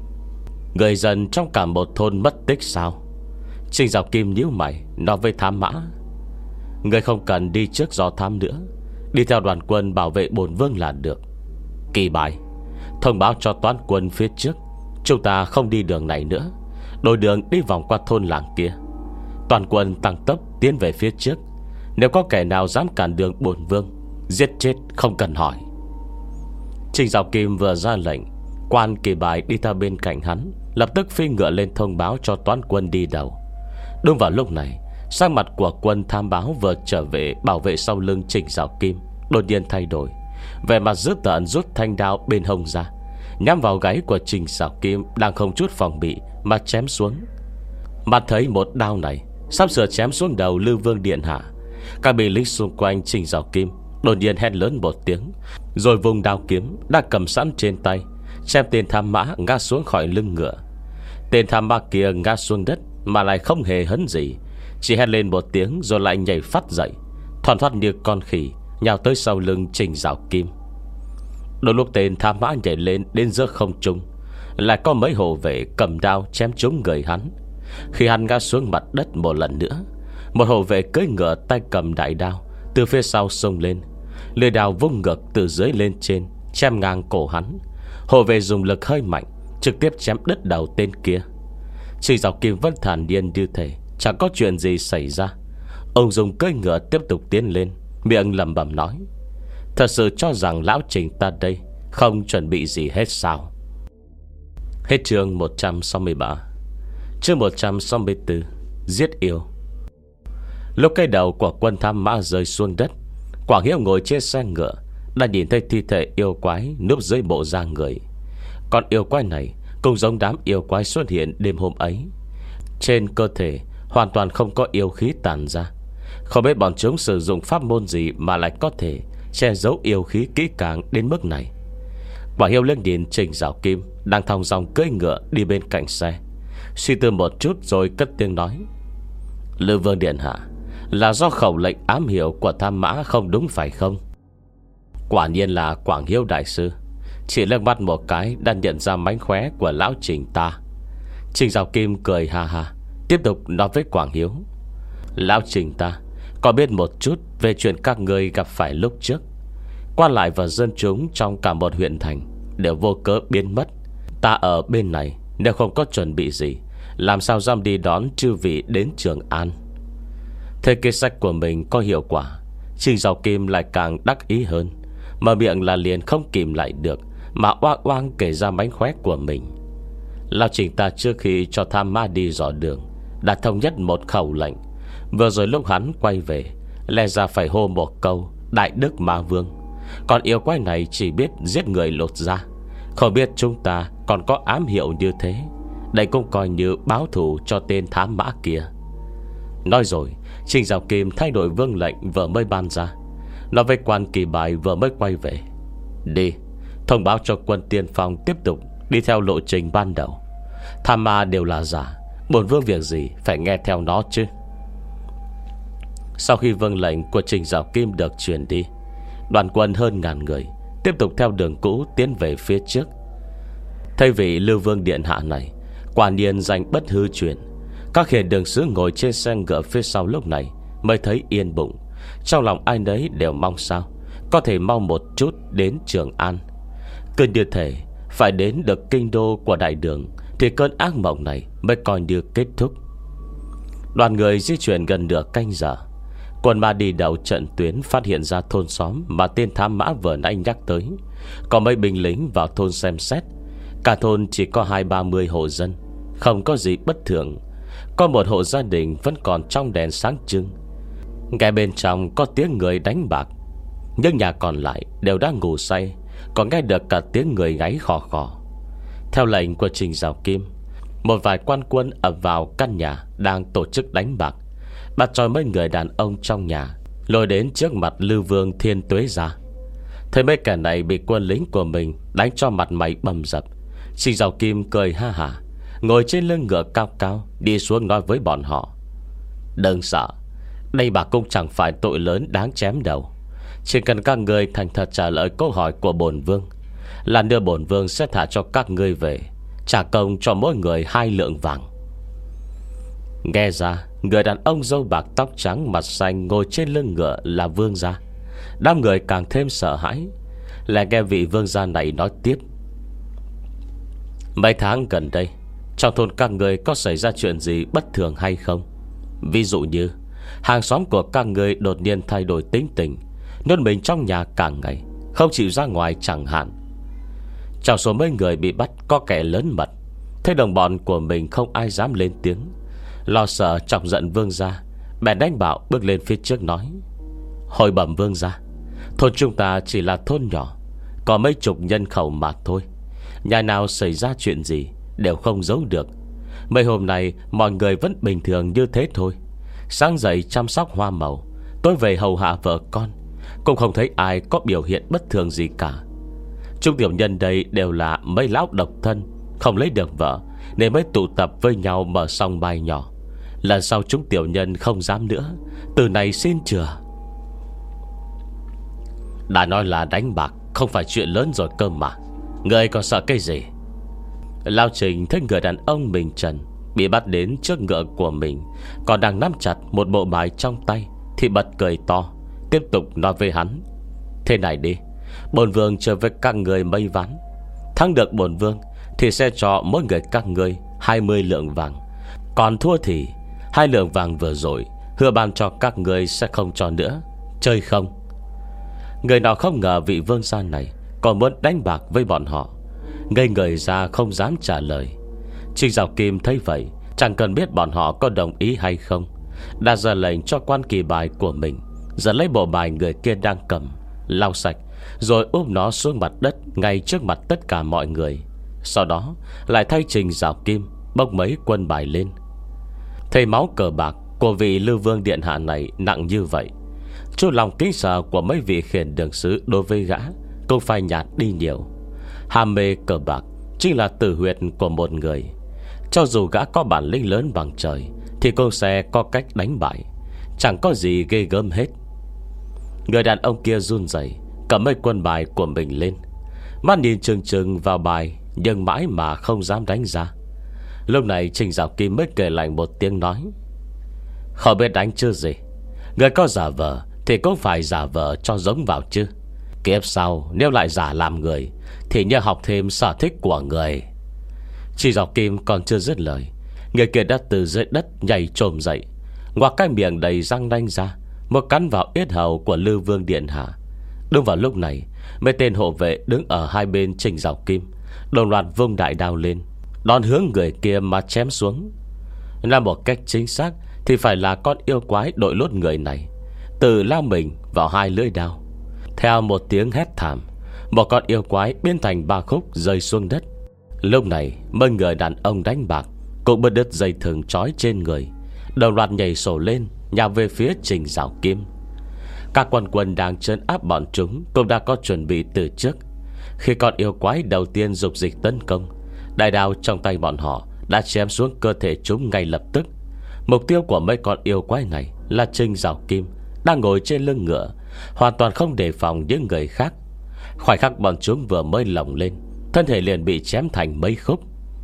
Người dân trong cả một thôn mất tích sao? Trình Dạo Kim nhíu mày nói với thám mã: người không cần đi trước do thám nữa, đi theo đoàn quân bảo vệ bổn vương là được. Kỳ bài, thông báo cho toán quân phía trước chúng ta không đi đường này nữa, đổi đường đi vòng qua thôn làng kia. Toàn quân tăng tốc tiến về phía trước. Nếu có kẻ nào dám cản đường bổn vương, giết chết không cần hỏi. Trình Dạo Kim vừa ra lệnh, quan Kỳ bài đi theo bên cạnh hắn lập tức phi ngựa lên thông báo cho toán quân đi đầu. Đúng vào lúc này, sắc mặt của quân tham báo vừa trở về bảo vệ sau lưng Trình Dạo Kim đột nhiên thay đổi. Vẻ mặt dữ tợn rút thanh đao bên hông ra, nhắm vào gáy của Trình Dạo Kim đang không chút phòng bị mà chém xuống. Mặt thấy một đao này sắp sửa chém xuống đầu Lư Vương điện hạ, các binh lính xung quanh Trình Dạo Kim đột nhiên hét lớn một tiếng, rồi vùng đao kiếm đã cầm sẵn trên tay chém tên tham mã ngã xuống khỏi lưng ngựa. Tên tham mã kia ngã xuống đất mà lại không hề hấn gì, chỉ hét lên một tiếng rồi lại nhảy phát dậy, thoăn thoắt như con khỉ nhào tới sau lưng Trình Dạo Kim. Đôi lúc tên tham mã nhảy lên đến giữa không trung, lại có mấy hộ vệ cầm đao chém trúng người hắn. Khi hắn ngã xuống mặt đất một lần nữa, một hộ vệ cưỡi ngựa tay cầm đại đao từ phía sau xông lên, lưỡi đao vung ngược từ dưới lên trên chém ngang cổ hắn. Hộ vệ dùng lực hơi mạnh trực tiếp chém đứt đầu tên kia. Trình Dạo Kim vẫn thản nhiên như thể chẳng có chuyện gì xảy ra. Ông dùng cưỡi ngựa tiếp tục tiến lên, miệng lẩm bẩm nói: thật sự cho rằng lão Trình ta đây không chuẩn bị gì hết sao? Hết chương một trăm sáu mươi ba. Chương một trăm sáu mươi tư. Giết yêu. Lúc cái đầu của quân tham mã rơi xuống đất, Quảng Hiếu ngồi trên xe ngựa đã nhìn thấy thi thể yêu quái núp dưới bộ da người. Còn yêu quái này cũng giống đám yêu quái xuất hiện đêm hôm ấy. Trên cơ thể hoàn toàn không có yêu khí tàn ra. Không biết bọn chúng sử dụng pháp môn gì mà lại có thể che giấu yêu khí kỹ càng đến mức này. Quảng Hiếu lên nhìn Trình Dạo Kim đang thong dong cưỡi ngựa đi bên cạnh xe, suy tư một chút rồi cất tiếng nói: Lư Vương điện hạ, là do khẩu lệnh ám hiệu của tham mã không đúng phải không? Quả nhiên là Quảng Hiếu đại sư, chỉ liếc mắt một cái đã nhận ra mánh khóe của lão Trình ta. Trình Dạo Kim cười ha ha, tiếp tục nói với Quảng Hiếu: lão Trình ta có biết một chút về chuyện các người gặp phải lúc trước. Quan lại và dân chúng trong cả một huyện thành đều vô cớ biến mất. Ta ở bên này nếu không có chuẩn bị gì, làm sao dám đi đón chư vị đến Trường An? Thế kế sách của mình có hiệu quả, Trình Dạo Kim lại càng đắc ý hơn, mở miệng là liền không kìm lại được mà oang oang kể ra mánh khóe của mình. Lão Trình ta trước khi cho tham ma đi dò đường đã thống nhất một khẩu lệnh. Vừa rồi lúc hắn quay về, lẽ ra phải hô một câu Đại Đức Ma Vương. Còn yêu quái này chỉ biết giết người lột da, không biết chúng ta còn có ám hiệu như thế. Đây cũng coi như báo thù cho tên thám mã kia. Nói rồi, Trình Dạo Kim thay đổi vương lệnh vừa mới ban ra, nói với quan Kỳ bài vừa mới quay về: đi, thông báo cho quân tiên phong tiếp tục đi theo lộ trình ban đầu. Tham ma đều là giả, bổn vương việc gì phải nghe theo nó chứ? Sau khi vâng lệnh của Trình Dạo Kim được truyền đi, đoàn quân hơn ngàn người tiếp tục theo đường cũ tiến về phía trước. Thay vị Lưu Vương điện hạ này quả nhiên danh bất hư truyền. Các hiền đường sứ ngồi trên xe ngựa phía sau lúc này mới thấy yên bụng. Trong lòng ai nấy đều mong sao có thể mau một chút đến Trường An. Cứ như thể phải đến được kinh đô của đại đường thì cơn ác mộng này mới coi như kết thúc. Đoàn người di chuyển gần nửa canh giờ. Quân ma đi đầu trận tuyến phát hiện ra thôn xóm mà tên thám mã vừa nãy nhắc tới. Có mấy binh lính vào thôn xem xét. Cả thôn chỉ có hai ba mươi hộ dân, không có gì bất thường. Có một hộ gia đình vẫn còn trong đèn sáng trưng, ngay bên trong có tiếng người đánh bạc. Nhưng nhà còn lại đều đang ngủ say, còn nghe được cả tiếng người ngáy khò khò. Theo lệnh của Trình Dạo Kim, một vài quan quân ập vào căn nhà đang tổ chức đánh bạc, bắt cho mấy người đàn ông trong nhà lôi đến trước mặt Lưu Vương Thiên Tuế ra. Thấy mấy kẻ này bị quân lính của mình đánh cho mặt mày bầm dập, Trình Dạo Kim cười ha hả, ngồi trên lưng ngựa cao cao, đi xuống nói với bọn họ: đừng sợ, đây bà cũng chẳng phải tội lớn đáng chém đầu. Chỉ cần các người thành thật trả lời câu hỏi của bổn vương, là đưa bổn vương sẽ thả cho các ngươi về, trả công cho mỗi người hai lượng vàng. Nghe ra người đàn ông râu bạc tóc trắng mặt xanh ngồi trên lưng ngựa là vương gia. Đám người càng thêm sợ hãi. Lại nghe vị vương gia này nói tiếp: mấy tháng gần đây, trong thôn các người có xảy ra chuyện gì bất thường hay không? Ví dụ như hàng xóm của các người đột nhiên thay đổi tính tình, nôn mình trong nhà cả ngày, không chịu ra ngoài chẳng hạn. Trong số mấy người bị bắt có kẻ lớn mật, thấy đồng bọn của mình không ai dám lên tiếng, lo sợ chọc giận vương gia, bèn đánh bạo bước lên phía trước nói: hồi bẩm vương gia, thôn chúng ta chỉ là thôn nhỏ, có mấy chục nhân khẩu mà thôi. Nhà nào xảy ra chuyện gì đều không giấu được. Mấy hôm nay mọi người vẫn bình thường như thế thôi. Sáng dậy chăm sóc hoa màu, tối về hầu hạ vợ con, cũng không thấy ai có biểu hiện bất thường gì cả. Chúng tiểu nhân đây đều là mấy lão độc thân, không lấy được vợ, nên mới tụ tập với nhau mở sòng bài nhỏ. Lần sau chúng tiểu nhân không dám nữa, từ này xin chừa. Đã nói là đánh bạc không phải chuyện lớn rồi cơ mà, người còn sợ cái gì? Lao Trình thấy người đàn ông mình trần bị bắt đến trước ngựa của mình, còn đang nắm chặt một bộ bài trong tay, thì bật cười to, tiếp tục nói với hắn: thế này đi, bổn vương chơi với các người mấy ván, thắng được bổn vương thì sẽ cho mỗi người các người hai mươi lượng vàng, còn thua thì hai lượng vàng vừa rồi hứa ban cho các người sẽ không cho nữa. Chơi không? Người nào không ngờ vị vương gia này còn muốn đánh bạc với bọn họ, ngây người ra không dám trả lời. Trình Dạo Kim thấy vậy, chẳng cần biết bọn họ có đồng ý hay không, đã ra lệnh cho quan kỳ bài của mình dẫn lấy bộ bài người kia đang cầm, lau sạch, rồi úp nó xuống mặt đất ngay trước mặt tất cả mọi người. Sau đó lại thay Trình Dạo Kim bốc mấy quân bài lên. Thấy máu cờ bạc của vị Lưu Vương điện hạ này nặng như vậy, chút lòng kính sợ của mấy vị khiển đường sứ đối với gã cũng phải nhạt đi nhiều. Ham mê cờ bạc chính là tử huyệt của một người. Cho dù gã có bản lĩnh lớn bằng trời, thì cũng sẽ có cách đánh bại, chẳng có gì ghê gớm hết. Người đàn ông kia run rẩy cầm mấy quân bài của mình lên, mắt nhìn chừng chừng vào bài, nhưng mãi mà không dám đánh ra. Lúc này Trình Dạo Kim mới kể lạnh một tiếng nói: không biết đánh chứ gì, người có giả vờ thì cũng phải giả vờ cho giống vào chứ. Kiếp sau nếu lại giả làm người thì nhớ học thêm sở thích của người. Trình Dạo Kim còn chưa dứt lời, người kia đã từ dưới đất nhảy trồm dậy, ngoạc cái miệng đầy răng nanh ra, một cắn vào yết hầu của Lưu Vương điện hạ. Đúng vào lúc này, mấy tên hộ vệ đứng ở hai bên Trình Dạo Kim đồng loạt vung đại đao lên, đón hướng người kia mà chém xuống. Là một cách chính xác thì phải là con yêu quái đội lốt người này tự lao mình vào hai lưỡi đao. Theo một tiếng hét thảm, một con yêu quái biến thành ba khúc rơi xuống đất. Lúc này mấy người đàn ông đánh bạc cũng bứt đứt dây thừng trói trên người, đồng loạt nhảy sổ lên nhào về phía Trình Dạo Kim. Các quan quân đang trấn áp bọn chúng cũng đã có chuẩn bị từ trước. Khi con yêu quái đầu tiên dục dịch tấn công, đại đao trong tay bọn họ đã chém xuống cơ thể chúng ngay lập tức. Mục tiêu của mấy con yêu quái này là Trình Dạo Kim đang ngồi trên lưng ngựa, hoàn toàn không đề phòng những người khác. Khoảnh khắc bọn chúng vừa mới lồng lên, thân thể liền bị chém thành mấy khúc.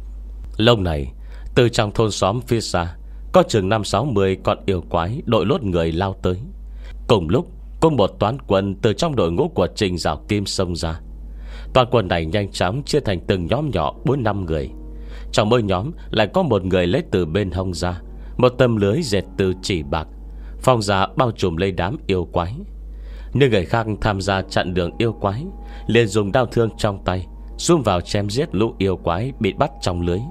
Lúc này, từ trong thôn xóm phía xa có chừng năm sáu mươi con yêu quái đội lốt người lao tới. Cùng lúc, có một toán quân từ trong đội ngũ của Trình Dạo Kim xông ra. Toán quân này nhanh chóng chia thành từng nhóm nhỏ bốn năm người. Trong mỗi nhóm lại có một người lấy từ bên hông ra một tấm lưới dệt từ chỉ bạc, phong ra bao trùm lấy đám yêu quái. Nhưng người khác tham gia chặn đường yêu quái liền dùng đao thương trong tay xung vào chém giết lũ yêu quái bị bắt trong lưới.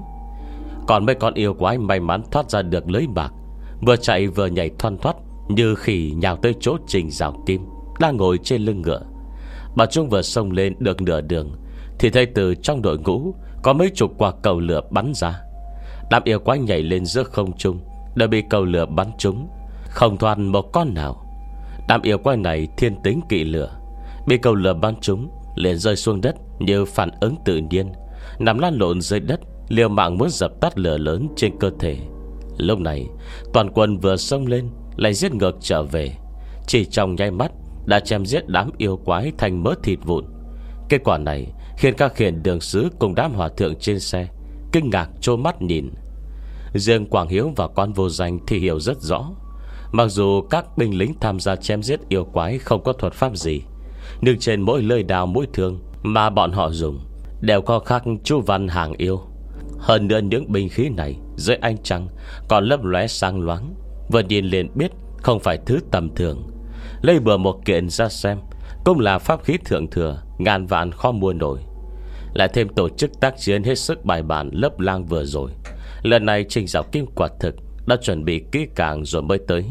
Còn mấy con yêu quái may mắn thoát ra được lưới bạc, vừa chạy vừa nhảy thoăn thoắt như khỉ nhào tới chỗ Trình Dạo Kim đang ngồi trên lưng ngựa. Bà chúng vừa xông lên được nửa đường thì thấy từ trong đội ngũ có mấy chục quả cầu lửa bắn ra. Đám yêu quái nhảy lên giữa không trung đã bị cầu lửa bắn trúng, không thoát một con nào. Đám yêu quái này thiên tính kỵ lửa, bị cầu lửa bắn trúng liền rơi xuống đất như phản ứng tự nhiên, nằm lăn lộn dưới đất liều mạng muốn dập tắt lửa lớn trên cơ thể. Lúc này toàn quân vừa xông lên lại giết ngược trở về. Chỉ trong nháy mắt đã chém giết đám yêu quái thành mớ thịt vụn. Kết quả này khiến các khiển đường sứ cùng đám hòa thượng trên xe kinh ngạc trố mắt nhìn. Riêng Quảng Hiếu và Quan Vô Danh thì hiểu rất rõ. Mặc dù các binh lính tham gia chém giết yêu quái không có thuật pháp gì, nhưng trên mỗi lưỡi đao mũi thương mà bọn họ dùng đều có khắc chú văn hàng yêu. Hơn nữa những binh khí này dưới ánh trăng còn lấp lóe sáng loáng, vừa nhìn liền biết không phải thứ tầm thường. Lấy bừa một kiện ra xem cũng là pháp khí thượng thừa, ngàn vạn khó mua nổi. Lại thêm tổ chức tác chiến hết sức bài bản lớp lang vừa rồi, lần này Trình Dạo Kim quả thực đã chuẩn bị kỹ càng rồi mới tới.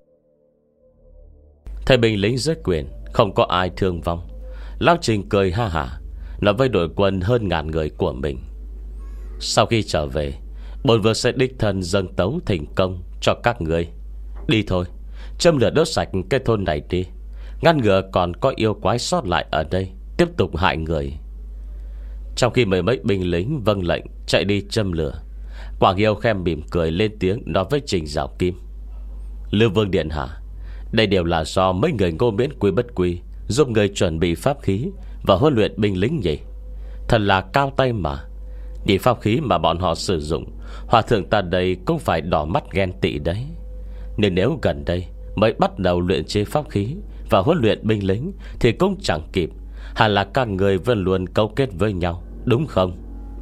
Thấy binh lính dưới quyền không có ai thương vong, Lão Trình cười ha hả nói với đội quân hơn ngàn người của mình: sau khi trở về, bổn vương sẽ đích thân dâng tấu thành công cho các người. Đi thôi, châm lửa đốt sạch cái thôn này đi, ngăn ngừa còn có yêu quái sót lại ở đây tiếp tục hại người. Trong khi mười mấy binh lính vâng lệnh chạy đi châm lửa, Quảng Hiếu khem mỉm cười lên tiếng nói với Trình Dạo Kim: Lư Vương điện hạ, đây đều là do mấy người Ngô Miễn Quy Bất Quy giúp người chuẩn bị pháp khí và huấn luyện binh lính nhỉ? Thật là cao tay mà. Nhìn pháp khí mà bọn họ sử dụng, hòa thượng ta đây cũng phải đỏ mắt ghen tị đấy. Nên nếu gần đây mới bắt đầu luyện chế pháp khí và huấn luyện binh lính thì cũng chẳng kịp. Hẳn là các người vẫn luôn câu kết với nhau, đúng không?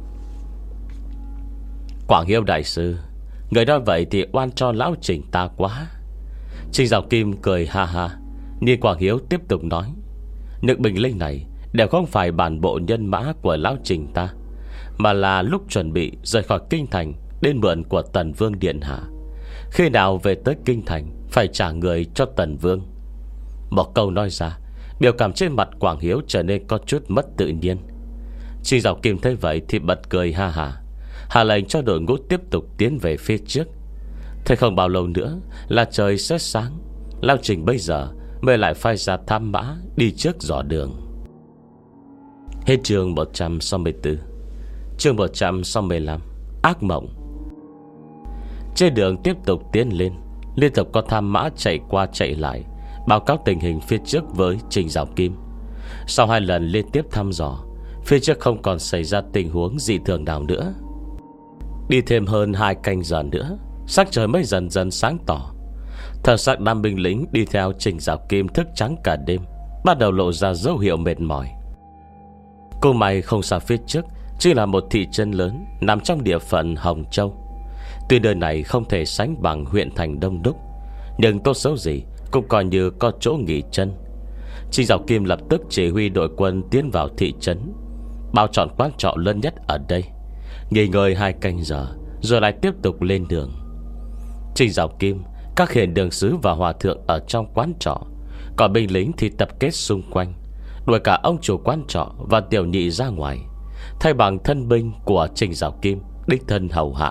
Quảng Hiếu đại sư, người nói vậy thì oan cho lão Trình ta quá. Trình Dạo Kim cười ha ha. Nhìn Quảng Hiếu tiếp tục nói: những binh lính này đều không phải bản bộ nhân mã của lão Trình ta, mà là lúc chuẩn bị rời khỏi kinh thành đến mượn của Tần Vương điện hạ. Khi nào về tới kinh thành phải trả người cho Tần Vương. Một câu nói ra, biểu cảm trên mặt Quảng Hiếu trở nên có chút mất tự nhiên. Trình Dạo Kim thấy vậy thì bật cười ha hả, hạ lệnh cho đội ngũ tiếp tục tiến về phía trước. Thế không bao lâu nữa là trời sẽ sáng. Lão Trình bây giờ mới lại phái ra tham mã đi trước dò đường. Hết chương một trăm sáu mươi tư. Chương một trăm sáu mươi lăm. Ác mộng. Trên đường tiếp tục tiến lên, liên tục có tham mã chạy qua chạy lại báo cáo tình hình phía trước với Trình Dạo Kim. Sau hai lần liên tiếp thăm dò, phía trước không còn xảy ra tình huống dị thường nào nữa. Đi thêm hơn hai canh giờ nữa, sắc trời mới dần dần sáng tỏ. Thần sắc đám binh lính đi theo Trình Dạo Kim thức trắng cả đêm bắt đầu lộ ra dấu hiệu mệt mỏi. Cô mày không xa phía trước chỉ là một thị trấn lớn nằm trong địa phận Hồng Châu. Tuy nơi này không thể sánh bằng huyện thành đông đúc, nhưng tốt xấu gì cũng coi như có chỗ nghỉ chân. Trình Dạo Kim lập tức chỉ huy đội quân tiến vào thị trấn, bao chọn quán trọ lớn nhất ở đây, nghỉ ngơi hai canh giờ rồi lại tiếp tục lên đường. Trình Dạo Kim, các hiền đường sứ và hòa thượng ở trong quán trọ, còn binh lính thì tập kết xung quanh, đuổi cả ông chủ quán trọ và tiểu nhị ra ngoài, thay bằng thân binh của Trình Dạo Kim đích thân hầu hạ.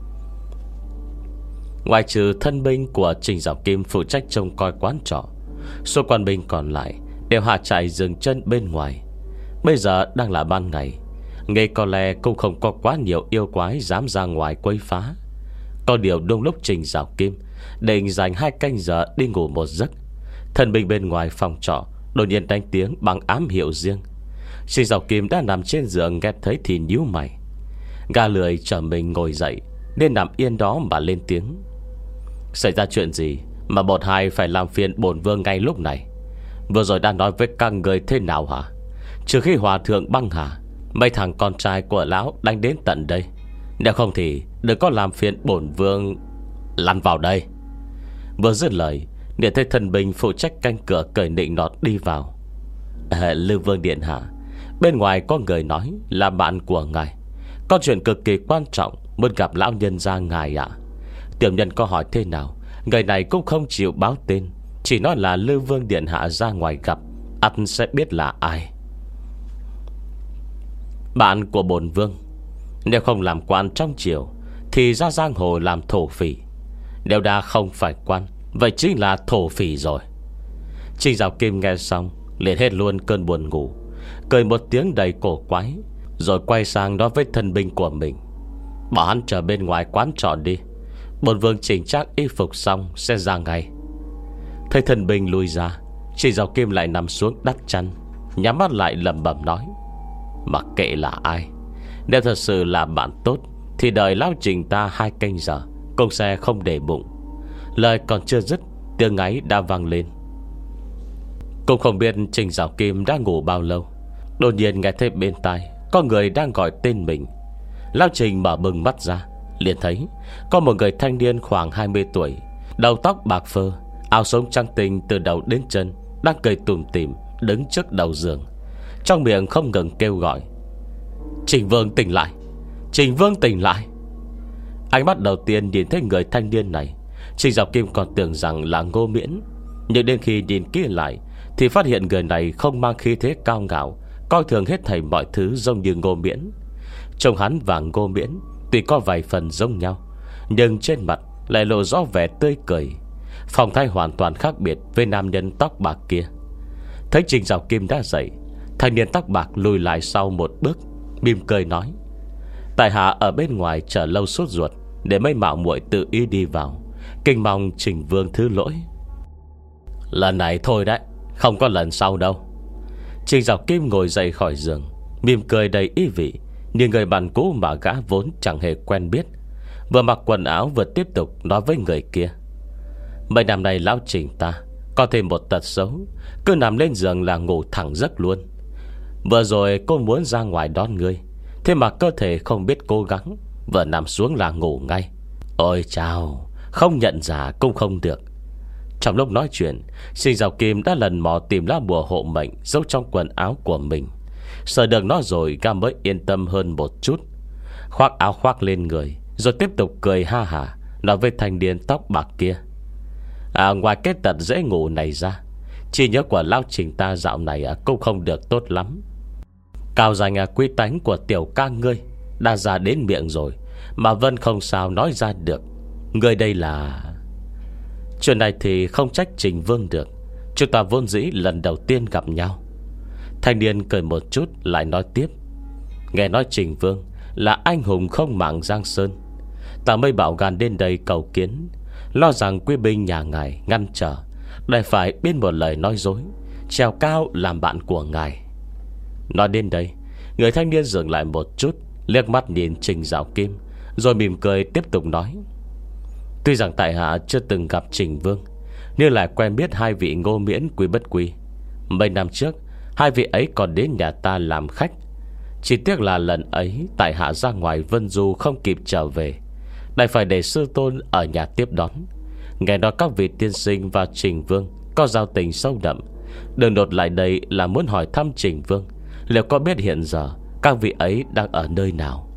Ngoài trừ thân binh của Trình Dạo Kim phụ trách trông coi quán trọ, số quan binh còn lại đều hạ trại dừng chân bên ngoài. Bây giờ đang là ban ngày, nghe có lẽ cũng không có quá nhiều yêu quái dám ra ngoài quấy phá. Có điều đúng lúc Trình Dạo Kim định dành hai canh giờ đi ngủ một giấc, thân binh bên ngoài phòng trọ đột nhiên đánh tiếng bằng ám hiệu riêng. Trình Dạo Kim đã nằm trên giường nghe thấy thì nhíu mày. Gã lười trở mình ngồi dậy nên nằm yên đó mà lên tiếng: xảy ra chuyện gì mà bột hai phải làm phiền bổn vương ngay lúc này? Vừa rồi đã nói với các người thế nào hả? Trừ khi hòa thượng băng hà, mấy thằng con trai của lão đánh đến tận đây, nếu không thì đừng có làm phiền bổn vương. Lăn vào đây. Vừa dứt lời, điện thấy thần binh phụ trách canh cửa cởi nịnh nọt đi vào. à, Lư Vương điện hạ, bên ngoài có người nói là bạn của ngài, có chuyện cực kỳ quan trọng muốn gặp lão nhân gia ngài ạ. Tiểu nhân có hỏi thế nào, người này cũng không chịu báo tên, chỉ nói là Lư Vương điện hạ ra ngoài gặp, ắt sẽ biết là ai. Bạn của bổn vương, nếu không làm quan trong triều thì ra giang hồ làm thổ phỉ. Nếu đã không phải quan, vậy chính là thổ phỉ rồi. Trình Dạo Kim nghe xong liền hết luôn cơn buồn ngủ, cười một tiếng đầy cổ quái, rồi quay sang nói với thân binh của mình: Bảo hắn chờ bên ngoài quán trọ đi, bổn vương chỉnh trang y phục xong sẽ ra ngay. Thấy thần binh lui ra, Trình Dạo Kim lại nằm xuống đắp chăn, nhắm mắt lại lẩm bẩm nói: Mặc kệ là ai, nếu thật sự là bạn tốt thì đợi lão Trình ta hai canh giờ cũng sẽ không để bụng. Lời còn chưa dứt, tiếng ấy đã vang lên. Cũng không biết Trình Dạo Kim đã ngủ bao lâu, đột nhiên nghe thấy bên tai có người đang gọi tên mình. Lão Trình mở bừng mắt ra, liền thấy có một người thanh niên khoảng hai mươi tuổi, đầu tóc bạc phơ, áo sống trắng tinh từ đầu đến chân, đang cười tủm tỉm đứng trước đầu giường, trong miệng không ngừng kêu gọi: Trình Vương tỉnh lại, Trình Vương tỉnh lại. Ánh mắt đầu tiên nhìn thấy người thanh niên này, Trình Dạo Kim còn tưởng rằng là Ngô Miễn, nhưng đến khi nhìn kỹ lại thì phát hiện người này không mang khí thế cao ngạo, coi thường hết thảy mọi thứ giống như Ngô Miễn. Trông hắn và Ngô Miễn tuy có vài phần giống nhau, nhưng trên mặt lại lộ rõ vẻ tươi cười, phong thái hoàn toàn khác biệt với nam nhân tóc bạc kia. Thấy Trình Dạo Kim đã dậy, thanh niên tóc bạc lùi lại sau một bước, mỉm cười nói: Tại hạ ở bên ngoài chờ lâu sốt ruột, để mấy mạo muội tự ý đi vào, kinh mong Trình Vương thứ lỗi. Lần này thôi đấy, không có lần sau đâu. Trình Dạo Kim ngồi dậy khỏi giường, mỉm cười đầy ý vị, như người bạn cũ mà gã vốn chẳng hề quen biết, vừa mặc quần áo vừa tiếp tục nói với người kia: Mấy năm nay lão Trình ta có thêm một tật xấu, cứ nằm lên giường là ngủ thẳng giấc luôn. Vừa rồi cô muốn ra ngoài đón ngươi, thế mà cơ thể không biết cố gắng, vừa nằm xuống là ngủ ngay. Ôi chao, không nhận ra cũng không được. Trong lúc nói chuyện, Trình Dạo Kim đã lần mò tìm lá bùa hộ mệnh giấu trong quần áo của mình. Sợ được nó rồi, gã mới yên tâm hơn một chút. Khoác áo khoác lên người, rồi tiếp tục cười ha hả nói với thanh niên tóc bạc kia: À, ngoài cái tật dễ ngủ này ra, trí nhớ của lão Trình ta dạo này à, cũng không được tốt lắm. Cao danh à, quy tánh của tiểu ca ngươi đã ra đến miệng rồi, mà Vân không sao nói ra được. Ngươi đây là... Chuyện này thì không trách Trình Vương được, chúng ta vốn dĩ lần đầu tiên gặp nhau. Thanh niên cười một chút lại nói tiếp: Nghe nói Trình Vương là anh hùng không màng Giang Sơn, ta mới bảo gan đến đây cầu kiến, lo rằng quý binh nhà ngài ngăn trở, lại phải biết một lời nói dối, trèo cao làm bạn của ngài. Nói đến đây, người thanh niên dừng lại một chút, liếc mắt nhìn Trình Dạo Kim, rồi mỉm cười tiếp tục nói: Tuy rằng tại hạ chưa từng gặp Trình Vương, nhưng lại quen biết hai vị Ngô Miễn, Quý Bất Quý. Mấy năm trước, hai vị ấy còn đến nhà ta làm khách. Chỉ tiếc là lần ấy tại hạ ra ngoài Vân Du không kịp trở về, lại phải để sư tôn ở nhà tiếp đón. Nghe nói các vị tiên sinh và Trình Vương có giao tình sâu đậm, đường đột lại đây là muốn hỏi thăm Trình Vương liệu có biết hiện giờ các vị ấy đang ở nơi nào.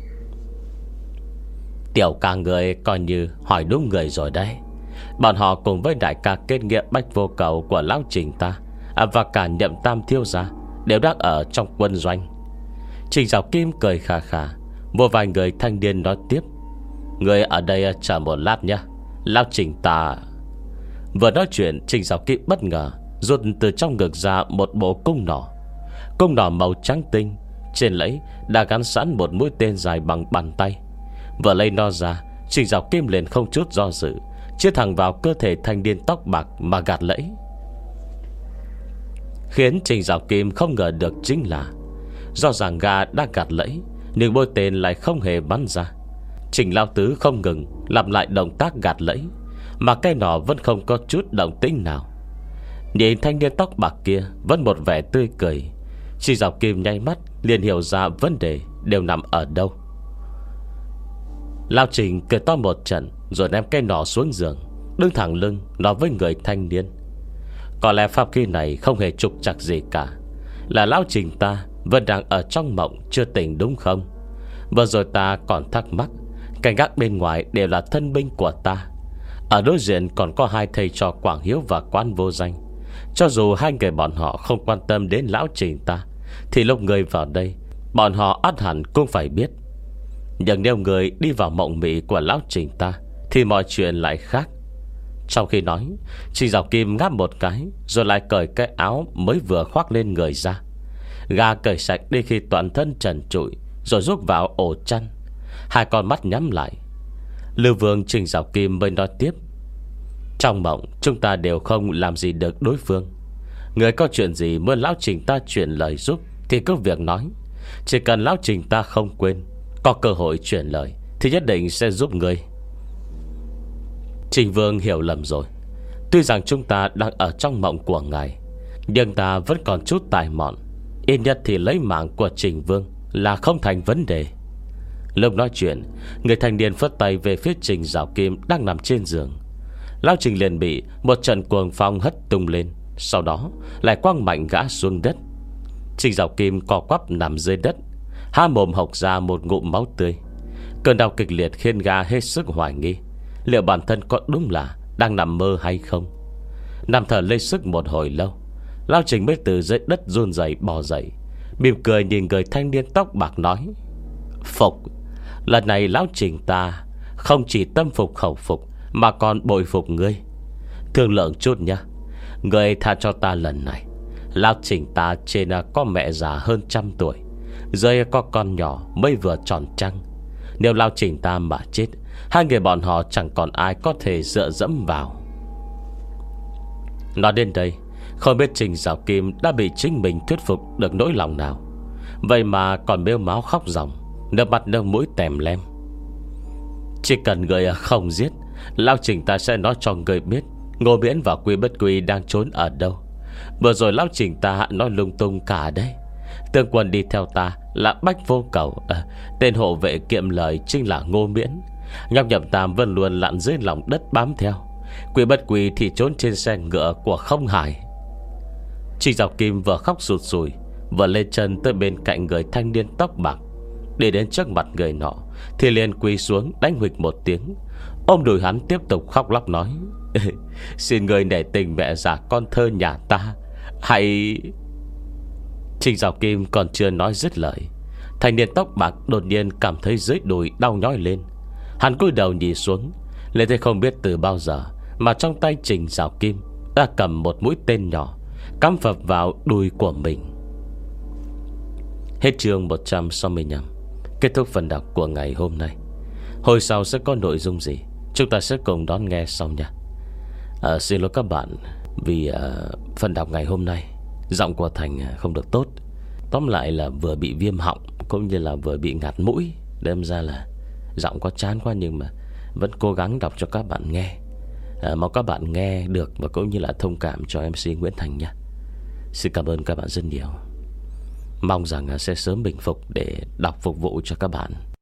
Tiểu ca người coi như hỏi đúng người rồi đấy. Bọn họ cùng với đại ca kết nghĩa bách vô cầu của lão Trình ta, à, và cả Nhậm Tam thiếu gia đều đang ở trong quân doanh. Trình Dạo Kim cười khà khà. Một vài người thanh niên nói tiếp: Người ở đây chờ một lát nhé, lão Trình ta... Vừa nói chuyện, Trình Dạo Kim bất ngờ rút từ trong ngực ra một bộ cung nỏ. Cung nỏ màu trắng tinh, trên lẫy đã gắn sẵn một mũi tên dài bằng bàn tay. Vừa lấy nó ra, Trình Dạo Kim liền không chút do dự chĩa thẳng vào cơ thể thanh niên tóc bạc mà gạt lẫy. Khiến Trình Dạo Kim không ngờ được chính là do ràng gà đã gạt lẫy, nhưng mũi tên lại không hề bắn ra. Trình Lao Tứ không ngừng lặp lại động tác gạt lẫy, mà cây nỏ vẫn không có chút động tĩnh nào. Nhìn thanh niên tóc bạc kia vẫn một vẻ tươi cười, Trình Dạo Kim nháy mắt liền hiểu ra vấn đề đều nằm ở đâu. Lao Trình cười to một trận, rồi ném cây nỏ xuống giường, đứng thẳng lưng nói với người thanh niên: Có lẽ pháp khí này không hề trục trặc gì cả, là lão Trình ta vẫn đang ở trong mộng chưa tỉnh đúng không? Vừa rồi ta còn thắc mắc, cảnh gác bên ngoài đều là thân binh của ta, ở đối diện còn có hai thầy trò Quảng Hiếu và Quan Vô Danh. Cho dù hai người bọn họ không quan tâm đến lão Trình ta, thì lúc người vào đây, bọn họ ắt hẳn cũng phải biết. Nhưng nếu người đi vào mộng mị của lão Trình ta, thì mọi chuyện lại khác. Trong khi nói, Trình Dạo Kim ngáp một cái, rồi lại cởi cái áo mới vừa khoác lên người ra. Gà cởi sạch đi khi toàn thân trần trụi, rồi rút vào ổ chăn. Hai con mắt nhắm lại. Lưu Vương Trình Dạo Kim mới nói tiếp: trong mộng chúng ta đều không làm gì được đối phương. Người có chuyện gì muốn lão Trình ta chuyển lời giúp thì cứ việc nói. Chỉ cần lão Trình ta không quên, có cơ hội chuyển lời thì nhất định sẽ giúp người. Trình Vương hiểu lầm rồi. Tuy rằng chúng ta đang ở trong mộng của ngài, nhưng ta vẫn còn chút tài mọn. Ít nhất thì lấy mạng của Trình Vương là không thành vấn đề. Lúc nói chuyện, người thanh niên phất tay về phía Trình Dạo Kim đang nằm trên giường. Lão Trình liền bị một trận cuồng phong hất tung lên, sau đó lại quăng mạnh gã xuống đất. Trình Dạo Kim co quắp nằm dưới đất, há mồm hộc ra một ngụm máu tươi. Cơn đau kịch liệt khiến gã hết sức hoài nghi liệu bản thân có đúng là đang nằm mơ hay không. Nằm thở lấy sức một hồi lâu, Lão Trình mới từ dưới đất run rẩy bò dậy, mỉm cười nhìn người thanh niên tóc bạc nói: phục. Lần này Lão Trình ta không chỉ tâm phục khẩu phục, mà còn bội phục ngươi. Thương lượng chút nhá, ngươi tha cho ta lần này. Lão Trình ta trên có mẹ già hơn trăm tuổi, dưới có con nhỏ mới vừa tròn trăng. Nếu Lão Trình ta mà chết, hai người bọn họ chẳng còn ai có thể dựa dẫm vào. Nói đến đây, không biết Trình Dạo Kim đã bị chính mình thuyết phục được nỗi lòng nào, vậy mà còn mếu máo khóc ròng, nước mắt nước mũi tèm lem. Chỉ cần người không giết, Lão Trình ta sẽ nói cho người biết Ngô Miễn và Quy Bất Quy đang trốn ở đâu. Vừa rồi Lão Trình ta nói lung tung cả đấy. Tương quân đi theo ta là Bách Vô Cầu, à, tên hộ vệ kiệm lời chính là Ngô Miễn. Nhóc Nhậm Tam vẫn luôn lặn dưới lòng đất bám theo. Quy Bất Quy thì trốn trên xe ngựa của Không Hải. Trình Dạo Kim vừa khóc sụt sùi, vừa lên chân tới bên cạnh người thanh niên tóc bạc. Đi đến trước mặt người nọ thì liền quỳ xuống đánh huỵch một tiếng, ôm đùi hắn tiếp tục khóc lóc nói: xin người nể tình mẹ già con thơ nhà ta, hãy... Trình Dạo Kim còn chưa nói dứt lời, thanh niên tóc bạc đột nhiên cảm thấy dưới đùi đau nhói lên. Hắn cúi đầu nhìn xuống, lên thấy không biết từ bao giờ mà trong tay Trình Dạo Kim đã cầm một mũi tên nhỏ cắm phập vào đùi của mình. Hết chương một trăm sáu mươi lăm. Kết thúc phần đọc của ngày hôm nay. Hồi sau sẽ có nội dung gì chúng ta sẽ cùng đón nghe sau nha. à, Xin lỗi các bạn vì à, phần đọc ngày hôm nay giọng của Thành không được tốt. Tóm lại là vừa bị viêm họng cũng như là vừa bị ngạt mũi, đâm ra là giọng có chán quá, nhưng mà vẫn cố gắng đọc cho các bạn nghe. à, Mong các bạn nghe được và cũng như là thông cảm cho em xê Nguyễn Thành nha. Xin cảm ơn các bạn rất nhiều. Mong rằng sẽ sớm bình phục để đọc phục vụ cho các bạn.